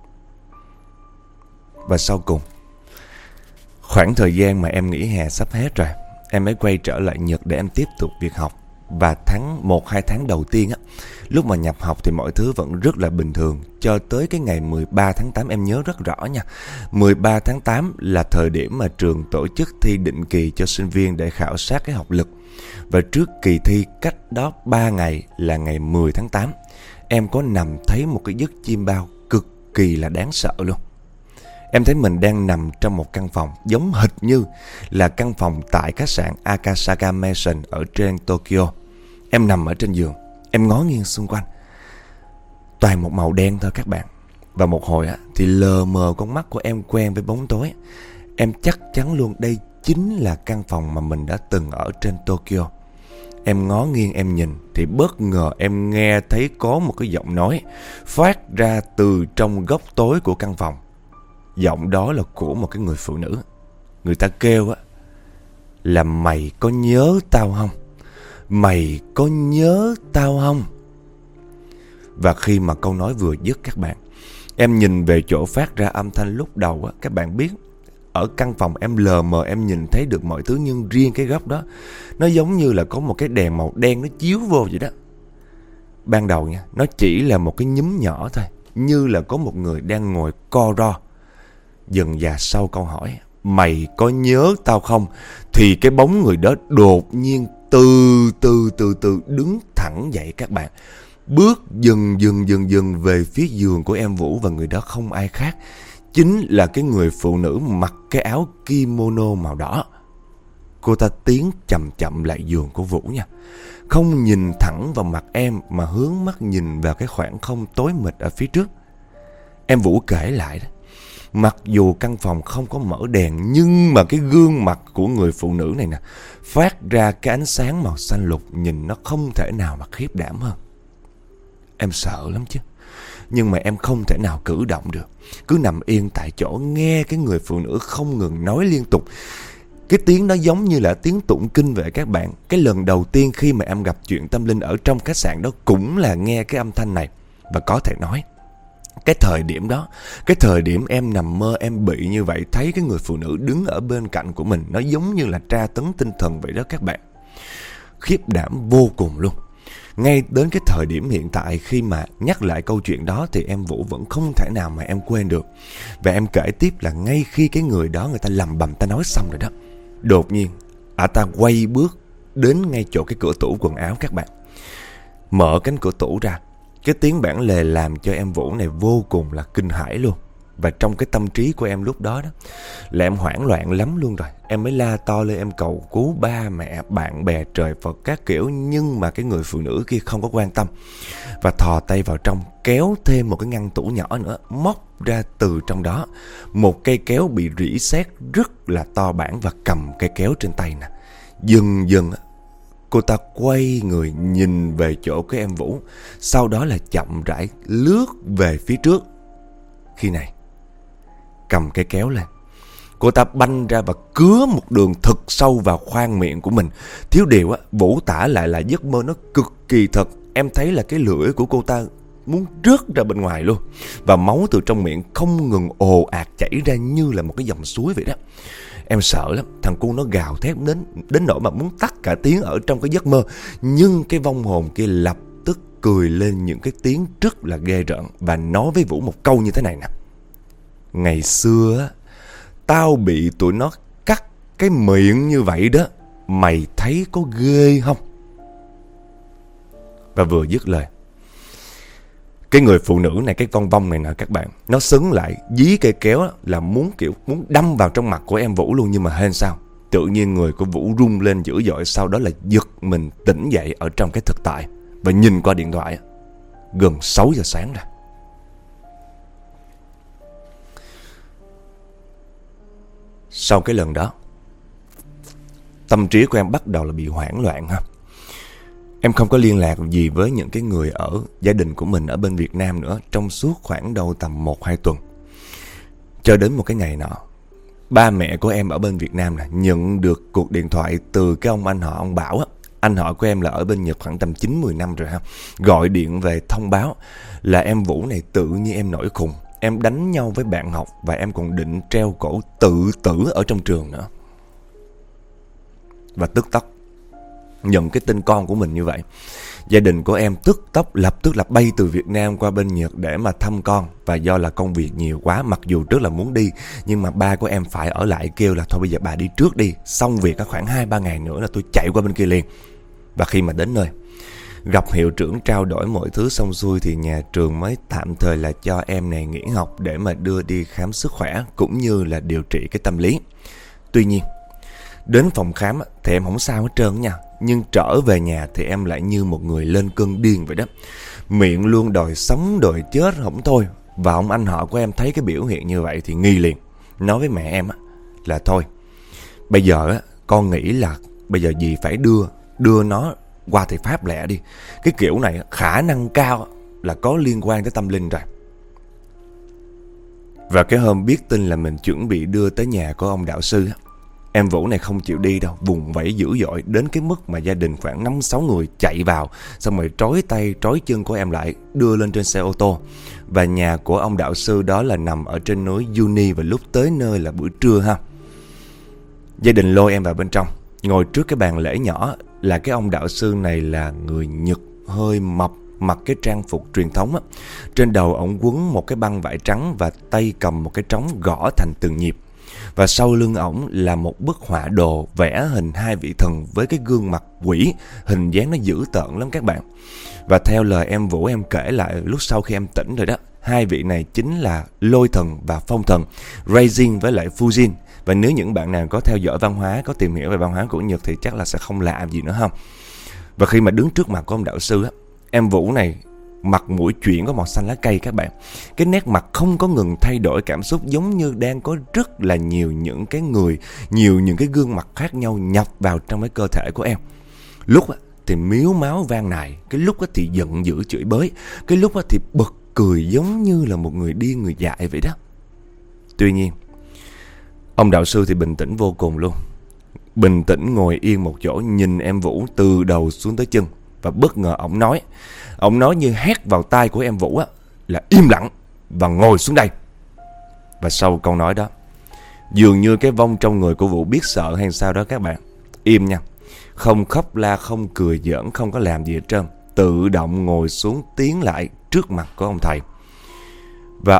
Và sau cùng, khoảng thời gian mà em nghỉ hè sắp hết rồi, em mới quay trở lại Nhật để em tiếp tục việc học. Và 1-2 tháng đầu tiên lúc mà nhập học thì mọi thứ vẫn rất là bình thường. Cho tới cái ngày 13 tháng 8 em nhớ rất rõ nha. 13 tháng 8 là thời điểm mà trường tổ chức thi định kỳ cho sinh viên để khảo sát cái học lực. Và trước kỳ thi cách đó 3 ngày là ngày 10 tháng 8, em có nằm thấy một cái giấc chim bao cực kỳ là đáng sợ luôn. Em thấy mình đang nằm trong một căn phòng giống hệt như là căn phòng tại khách sạn Akasaka Mansion ở trên Tokyo. Em nằm ở trên giường, em ngó nghiêng xung quanh, toàn một màu đen thôi các bạn. Và một hồi thì lờ mờ con mắt của em quen với bóng tối. Em chắc chắn luôn đây chính là căn phòng mà mình đã từng ở trên Tokyo. Em ngó nghiêng em nhìn thì bất ngờ em nghe thấy có một cái giọng nói phát ra từ trong góc tối của căn phòng. Giọng đó là của một cái người phụ nữ. Người ta kêu là: mày có nhớ tao không? Mày có nhớ tao không? Và khi mà câu nói vừa dứt các bạn, Em nhìn về chỗ phát ra âm thanh lúc đầu á, các bạn biết, ở căn phòng em lờ mờ em nhìn thấy được mọi thứ, nhưng riêng cái góc đó nó giống như là có một cái đèn màu đen nó chiếu vô vậy đó. Ban đầu nha, nó chỉ là một cái nhúm nhỏ thôi, như là có một người đang ngồi co ro. Dần dà sau câu hỏi "Mày có nhớ tao không?" thì cái bóng người đó đột nhiên từ từ đứng thẳng dậy các bạn. Bước dần về phía giường của em Vũ, và người đó không ai khác, chính là cái người phụ nữ mặc cái áo kimono màu đỏ. Cô ta tiến chậm chậm lại giường của Vũ nha, không nhìn thẳng vào mặt em mà hướng mắt nhìn vào cái khoảng không tối mịt ở phía trước. Em Vũ kể lại đó, mặc dù căn phòng không có mở đèn, nhưng mà cái gương mặt của người phụ nữ này nè phát ra cái ánh sáng màu xanh lục, nhìn nó không thể nào mà khiếp đảm hơn. Em sợ lắm chứ, nhưng mà em không thể nào cử động được, cứ nằm yên tại chỗ nghe cái người phụ nữ không ngừng nói liên tục. Cái tiếng đó giống như là tiếng tụng kinh vậy các bạn. Cái lần đầu tiên khi mà em gặp chuyện tâm linh ở trong khách sạn đó cũng là nghe cái âm thanh này. Và có thể nói cái thời điểm đó, cái thời điểm em nằm mơ em bị như vậy, thấy cái người phụ nữ đứng ở bên cạnh của mình, nó giống như là tra tấn tinh thần vậy đó các bạn. Khiếp đảm vô cùng luôn. Ngay đến cái thời điểm hiện tại, khi mà nhắc lại câu chuyện đó thì em Vũ vẫn không thể nào mà em quên được. Và em kể tiếp là ngay khi cái người đó người ta lầm bầm ta nói xong rồi đó, đột nhiên ta quay bước đến ngay chỗ cái cửa tủ quần áo các bạn. Mở cánh cửa tủ ra, cái tiếng bản lề làm cho em Vũ này vô cùng là kinh hãi luôn. Và trong cái tâm trí của em lúc đó là em hoảng loạn lắm luôn rồi. Em mới la to lên, em cầu cứu ba mẹ, bạn bè, trời Phật các kiểu. Nhưng mà cái người phụ nữ kia không có quan tâm, và thò tay vào trong kéo thêm một cái ngăn tủ nhỏ nữa, móc ra từ trong đó một cây kéo bị rỉ sét rất là to bản, và cầm cây kéo trên tay nè. Dần dần cô ta quay người nhìn về chỗ của em Vũ, sau đó là chậm rãi lướt về phía trước. Khi này cầm cây kéo lên, cô ta banh ra và cứa một đường thật sâu vào khoang miệng của mình. Thiếu điều á, Vũ tả lại là giấc mơ nó cực kỳ thật. Em thấy là cái lưỡi của cô ta muốn rớt ra bên ngoài luôn, và máu từ trong miệng không ngừng ồ ạt chảy ra như là một cái dòng suối vậy đó. Em sợ lắm, thằng cu nó gào thét đến nỗi mà muốn tắt cả tiếng ở trong cái giấc mơ. Nhưng cái vong hồn kia lập tức cười lên những cái tiếng rất là ghê rợn, và nói với Vũ một câu như thế này nè: "Ngày xưa tao bị tụi nó cắt cái miệng như vậy đó, mày thấy có ghê không?" Và vừa dứt lời, cái người phụ nữ này, cái con vong này nè các bạn, nó sấn lại dí cây kéo là muốn đâm vào trong mặt của em Vũ luôn. Nhưng mà hên sao, tự nhiên người của Vũ rung lên dữ dội, sau đó là giật mình tỉnh dậy ở trong cái thực tại, và nhìn qua điện thoại, gần 6 giờ sáng rồi. Sau cái lần đó, tâm trí của em bắt đầu là bị hoảng loạn ha. Em không có liên lạc gì với những cái người ở gia đình của mình ở bên Việt Nam nữa trong suốt khoảng đâu tầm 1-2 tuần. Cho đến một cái ngày nọ, ba mẹ của em ở bên Việt Nam nhận được cuộc điện thoại từ cái ông anh họ, ông Bảo á. Anh họ của em là ở bên Nhật khoảng tầm 9-10 năm rồi ha. Gọi điện về thông báo là em Vũ này tự nhiên em nổi khùng, em đánh nhau với bạn học, và em còn định treo cổ tự tử ở trong trường nữa. Và tức tốc nhận cái tin con của mình như vậy, gia đình của em tức tốc lập tức là bay từ Việt Nam qua bên Nhật để mà thăm con. Và do là công việc nhiều quá, mặc dù rất là muốn đi, nhưng mà ba của em phải ở lại, kêu là thôi bây giờ bà đi trước đi, xong việc khoảng 2-3 ngày nữa là tôi chạy qua bên kia liền. Và khi mà đến nơi, gặp hiệu trưởng trao đổi mọi thứ xong xuôi, thì nhà trường mới tạm thời là cho em này nghỉ học để mà đưa đi khám sức khỏe cũng như là điều trị cái tâm lý. Tuy nhiên, đến phòng khám thì em không sao hết trơn nha, nhưng trở về nhà thì em lại như một người lên cơn điên vậy đó. Miệng luôn đòi sống đòi chết không thôi. Và ông anh họ của em thấy cái biểu hiện như vậy thì nghi liền, nói với mẹ em là thôi, bây giờ con nghĩ là bây giờ dì phải đưa nó qua thầy Pháp lẹ đi. Cái kiểu này khả năng cao là có liên quan tới tâm linh rồi. Và cái hôm biết tin là mình chuẩn bị đưa tới nhà của ông đạo sư, Em Vũ này không chịu đi đâu, vùng vẫy dữ dội đến cái mức mà gia đình khoảng 5-6 người chạy vào, xong rồi trói tay trói chân của em lại, đưa lên trên xe ô tô. Và nhà của ông đạo sư đó là nằm ở trên núi Uni, và lúc tới nơi là buổi trưa ha. Gia đình lôi em vào bên trong, ngồi trước cái bàn lễ nhỏ. Là cái ông đạo sư này là người Nhật, hơi mập, mặc cái trang phục truyền thống á. Trên đầu ổng quấn một cái băng vải trắng và tay cầm một cái trống gõ thành từng nhịp. Và sau lưng ổng là một bức họa đồ vẽ hình 2 vị thần với cái gương mặt quỷ, hình dáng nó dữ tợn lắm các bạn. Và theo lời em Vũ em kể lại lúc sau khi em tỉnh rồi đó, 2 vị này chính là Lôi thần và Phong thần, Raijin với lại Fujin. Và nếu những bạn nào có theo dõi văn hóa, có tìm hiểu về văn hóa của Nhật thì chắc là sẽ không lạ gì nữa không. Và khi mà đứng trước mặt của ông đạo sư á, em Vũ này mặt mũi chuyển có màu xanh lá cây các bạn. Cái nét mặt không có ngừng thay đổi cảm xúc, giống như đang có rất là nhiều những cái người, nhiều những cái gương mặt khác nhau nhập vào trong cái cơ thể của em. Lúc á thì miếu máu van nài, cái lúc á thì giận dữ chửi bới, cái lúc á thì bật cười giống như là một người điên người dại vậy đó. Tuy nhiên ông đạo sư thì bình tĩnh vô cùng luôn. Bình tĩnh ngồi yên một chỗ nhìn em Vũ từ đầu xuống tới chân. Và bất ngờ ông nói như hét vào tai của em Vũ á, là im lặng và ngồi xuống đây. Và sau câu nói đó, dường như cái vong trong người của Vũ biết sợ hay sao đó các bạn. Im nha, không khóc la, không cười giỡn, không có làm gì hết trơn, tự động ngồi xuống tiến lại trước mặt của ông thầy. Và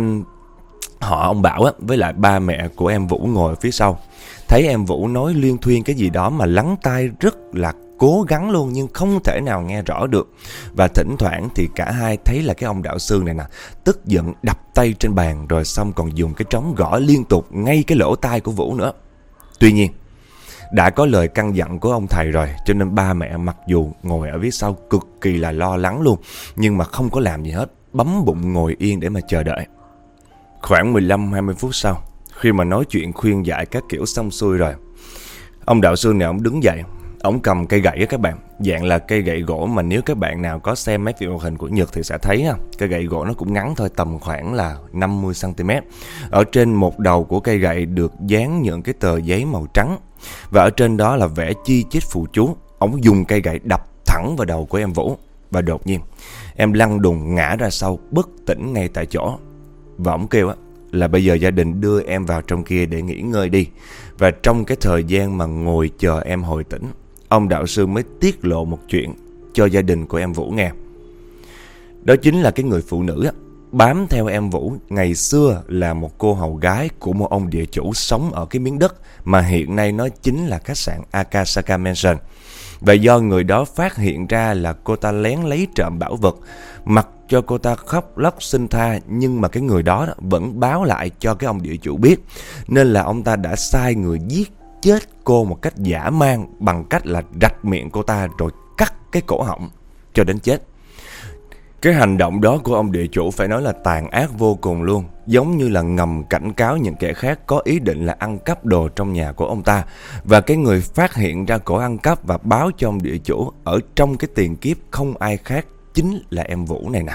ông Bảo á, với lại ba mẹ của em Vũ ngồi phía sau. Thấy em Vũ nói luyên thuyên cái gì đó mà lắng tai rất là cố gắng luôn, nhưng không thể nào nghe rõ được. Và thỉnh thoảng thì cả hai thấy là cái ông đạo sư này nè, tức giận đập tay trên bàn, rồi xong còn dùng cái trống gõ liên tục ngay cái lỗ tai của Vũ nữa. Tuy nhiên đã có lời căn dặn của ông thầy rồi, cho nên ba mẹ mặc dù ngồi ở phía sau cực kỳ là lo lắng luôn, nhưng mà không có làm gì hết, bấm bụng ngồi yên để mà chờ đợi. Khoảng 15-20 phút sau, khi mà nói chuyện khuyên giải các kiểu xong xuôi rồi, ông đạo sư này ông đứng dậy. Ông cầm cây gậy á các bạn, dạng là cây gậy gỗ mà nếu các bạn nào có xem mấy phim hoạt hình của Nhật thì sẽ thấy ha. Cây gậy gỗ nó cũng ngắn thôi, tầm khoảng là 50cm. Ở trên một đầu của cây gậy được dán những cái tờ giấy màu trắng, và ở trên đó là vẽ chi chít phù chú. Ông dùng cây gậy đập thẳng vào đầu của em Vũ. Và đột nhiên em lăn đùng ngã ra sau, bất tỉnh ngay tại chỗ. Và ông kêu á là bây giờ gia đình đưa em vào trong kia để nghỉ ngơi đi. Và trong cái thời gian mà ngồi chờ em hồi tỉnh, ông đạo sư mới tiết lộ một chuyện cho gia đình của em Vũ nghe. Đó chính là cái người phụ nữ á, bám theo em Vũ ngày xưa là một cô hầu gái của một ông địa chủ sống ở cái miếng đất mà hiện nay nó chính là khách sạn Akasaka Mansion. Và do người đó phát hiện ra là cô ta lén lấy trộm bảo vật, mặc cho cô ta khóc lóc xin tha, nhưng mà cái người đó vẫn báo lại cho cái ông địa chủ biết, nên là ông ta đã sai người giết chết cô một cách dã man bằng cách là rạch miệng cô ta rồi cắt cái cổ họng cho đến chết. Cái hành động đó của ông địa chủ phải nói là tàn ác vô cùng luôn, giống như là ngầm cảnh cáo những kẻ khác có ý định là ăn cắp đồ trong nhà của ông ta. Và cái người phát hiện ra cổ ăn cắp và báo cho ông địa chủ ở trong cái tiền kiếp không ai khác chính là em Vũ này nè.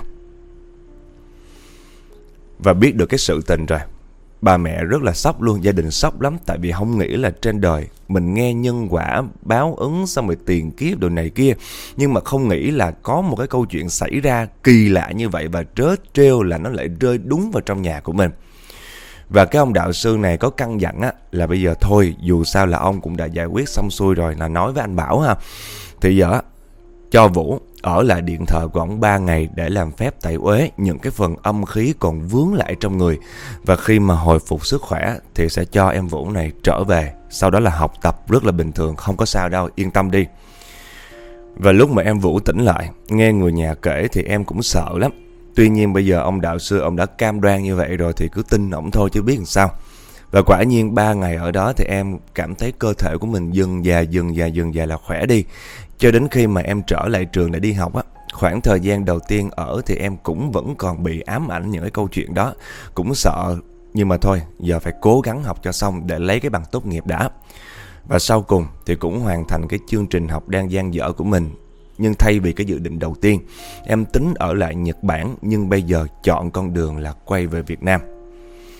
Và biết được cái sự tình rồi, ba mẹ rất là sốc luôn, gia đình sốc lắm. Tại vì không nghĩ là trên đời mình nghe nhân quả, báo ứng, xong rồi tiền kiếp đồ này kia, nhưng mà không nghĩ là có một cái câu chuyện xảy ra kỳ lạ như vậy, và trớ trêu là nó lại rơi đúng vào trong nhà của mình. Và cái ông đạo sư này có căn dặn á, là bây giờ thôi, dù sao là ông cũng đã giải quyết xong xuôi rồi, là nói với anh Bảo ha, thì giờ cho Vũ ở lại điện thờ của ông 3 ngày để làm phép tẩy uế những cái phần âm khí còn vướng lại trong người. Và khi mà hồi phục sức khỏe thì sẽ cho em Vũ này trở về, sau đó là học tập rất là bình thường, không có sao đâu, yên tâm đi. Và lúc mà em Vũ tỉnh lại, nghe người nhà kể thì em cũng sợ lắm. Tuy nhiên bây giờ ông đạo sư ông đã cam đoan như vậy rồi thì cứ tin ổng thôi chứ biết làm sao. Và quả nhiên 3 ngày ở đó thì em cảm thấy cơ thể của mình dần dà là khỏe đi. Cho đến khi mà em trở lại trường để đi học á, khoảng thời gian đầu tiên ở thì em cũng vẫn còn bị ám ảnh những cái câu chuyện đó, cũng sợ. Nhưng mà thôi, giờ phải cố gắng học cho xong để lấy cái bằng tốt nghiệp đã. Và sau cùng thì cũng hoàn thành cái chương trình học đang dang dở của mình. Nhưng thay vì cái dự định đầu tiên, em tính ở lại Nhật Bản, nhưng bây giờ chọn con đường là quay về Việt Nam.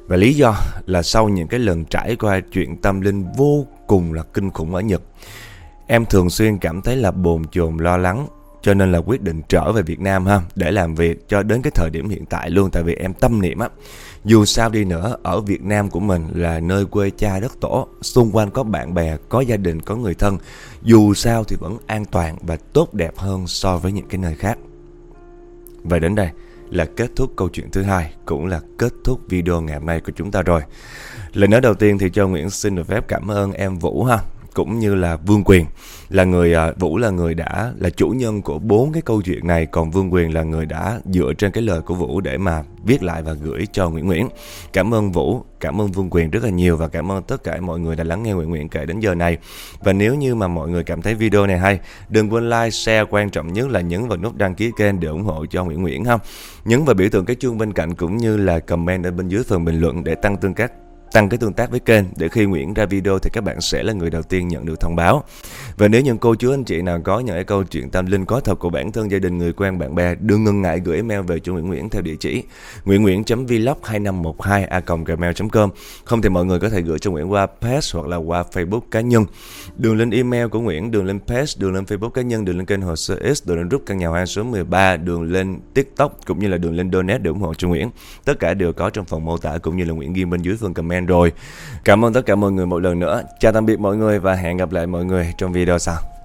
Và lý do là sau những cái lần trải qua chuyện tâm linh vô cùng là kinh khủng ở Nhật, em thường xuyên cảm thấy là bồn chồn lo lắng, cho nên là quyết định trở về Việt Nam để làm việc cho đến cái thời điểm hiện tại luôn. Tại vì em tâm niệm dù sao đi nữa, ở Việt Nam của mình là nơi quê cha đất tổ, xung quanh có bạn bè, có gia đình, có người thân, dù sao thì vẫn an toàn và tốt đẹp hơn so với những cái nơi khác. Và đến đây là kết thúc câu chuyện thứ hai, cũng là kết thúc video ngày hôm nay của chúng ta rồi. Lời nói đầu tiên thì cho Nguyễn xin được phép cảm ơn em Vũ cũng như là Vương Quyền. Vũ là người đã là chủ nhân của 4 cái câu chuyện này, còn Vương Quyền là người đã dựa trên cái lời của Vũ để mà viết lại và gửi cho Nguyễn. Cảm ơn Vũ, cảm ơn Vương Quyền rất là nhiều, và cảm ơn tất cả mọi người đã lắng nghe Nguyễn kể đến giờ này. Và nếu như mà mọi người cảm thấy video này hay, đừng quên like, share, quan trọng nhất là nhấn vào nút đăng ký kênh để ủng hộ cho Nguyễn Nhấn vào biểu tượng cái chuông bên cạnh, cũng như là comment ở bên dưới phần bình luận để tăng cái tương tác với kênh, để khi Nguyễn ra video thì các bạn sẽ là người đầu tiên nhận được thông báo. Và nếu những cô chú anh chị nào có những cái câu chuyện tâm linh có thật của bản thân, gia đình, người quen, bạn bè, đừng ngần ngại gửi email về cho Nguyễn theo địa chỉ nguyễn.vlog2512a@gmail.com. Không thì mọi người có thể gửi cho Nguyễn qua page hoặc là qua Facebook cá nhân. Đường link email của Nguyễn, đường link page, đường link Facebook cá nhân, đường link kênh Hồ Sơ X, đường link group căn nhà hoa số 13, đường link TikTok cũng như là đường link donate để ủng hộ cho Nguyễn. Tất cả đều có trong phần mô tả cũng như là Nguyễn ghi bên dưới phần comment rồi. Cảm ơn tất cả mọi người một lần nữa. Chào tạm biệt mọi người và hẹn gặp lại mọi người trong video sau.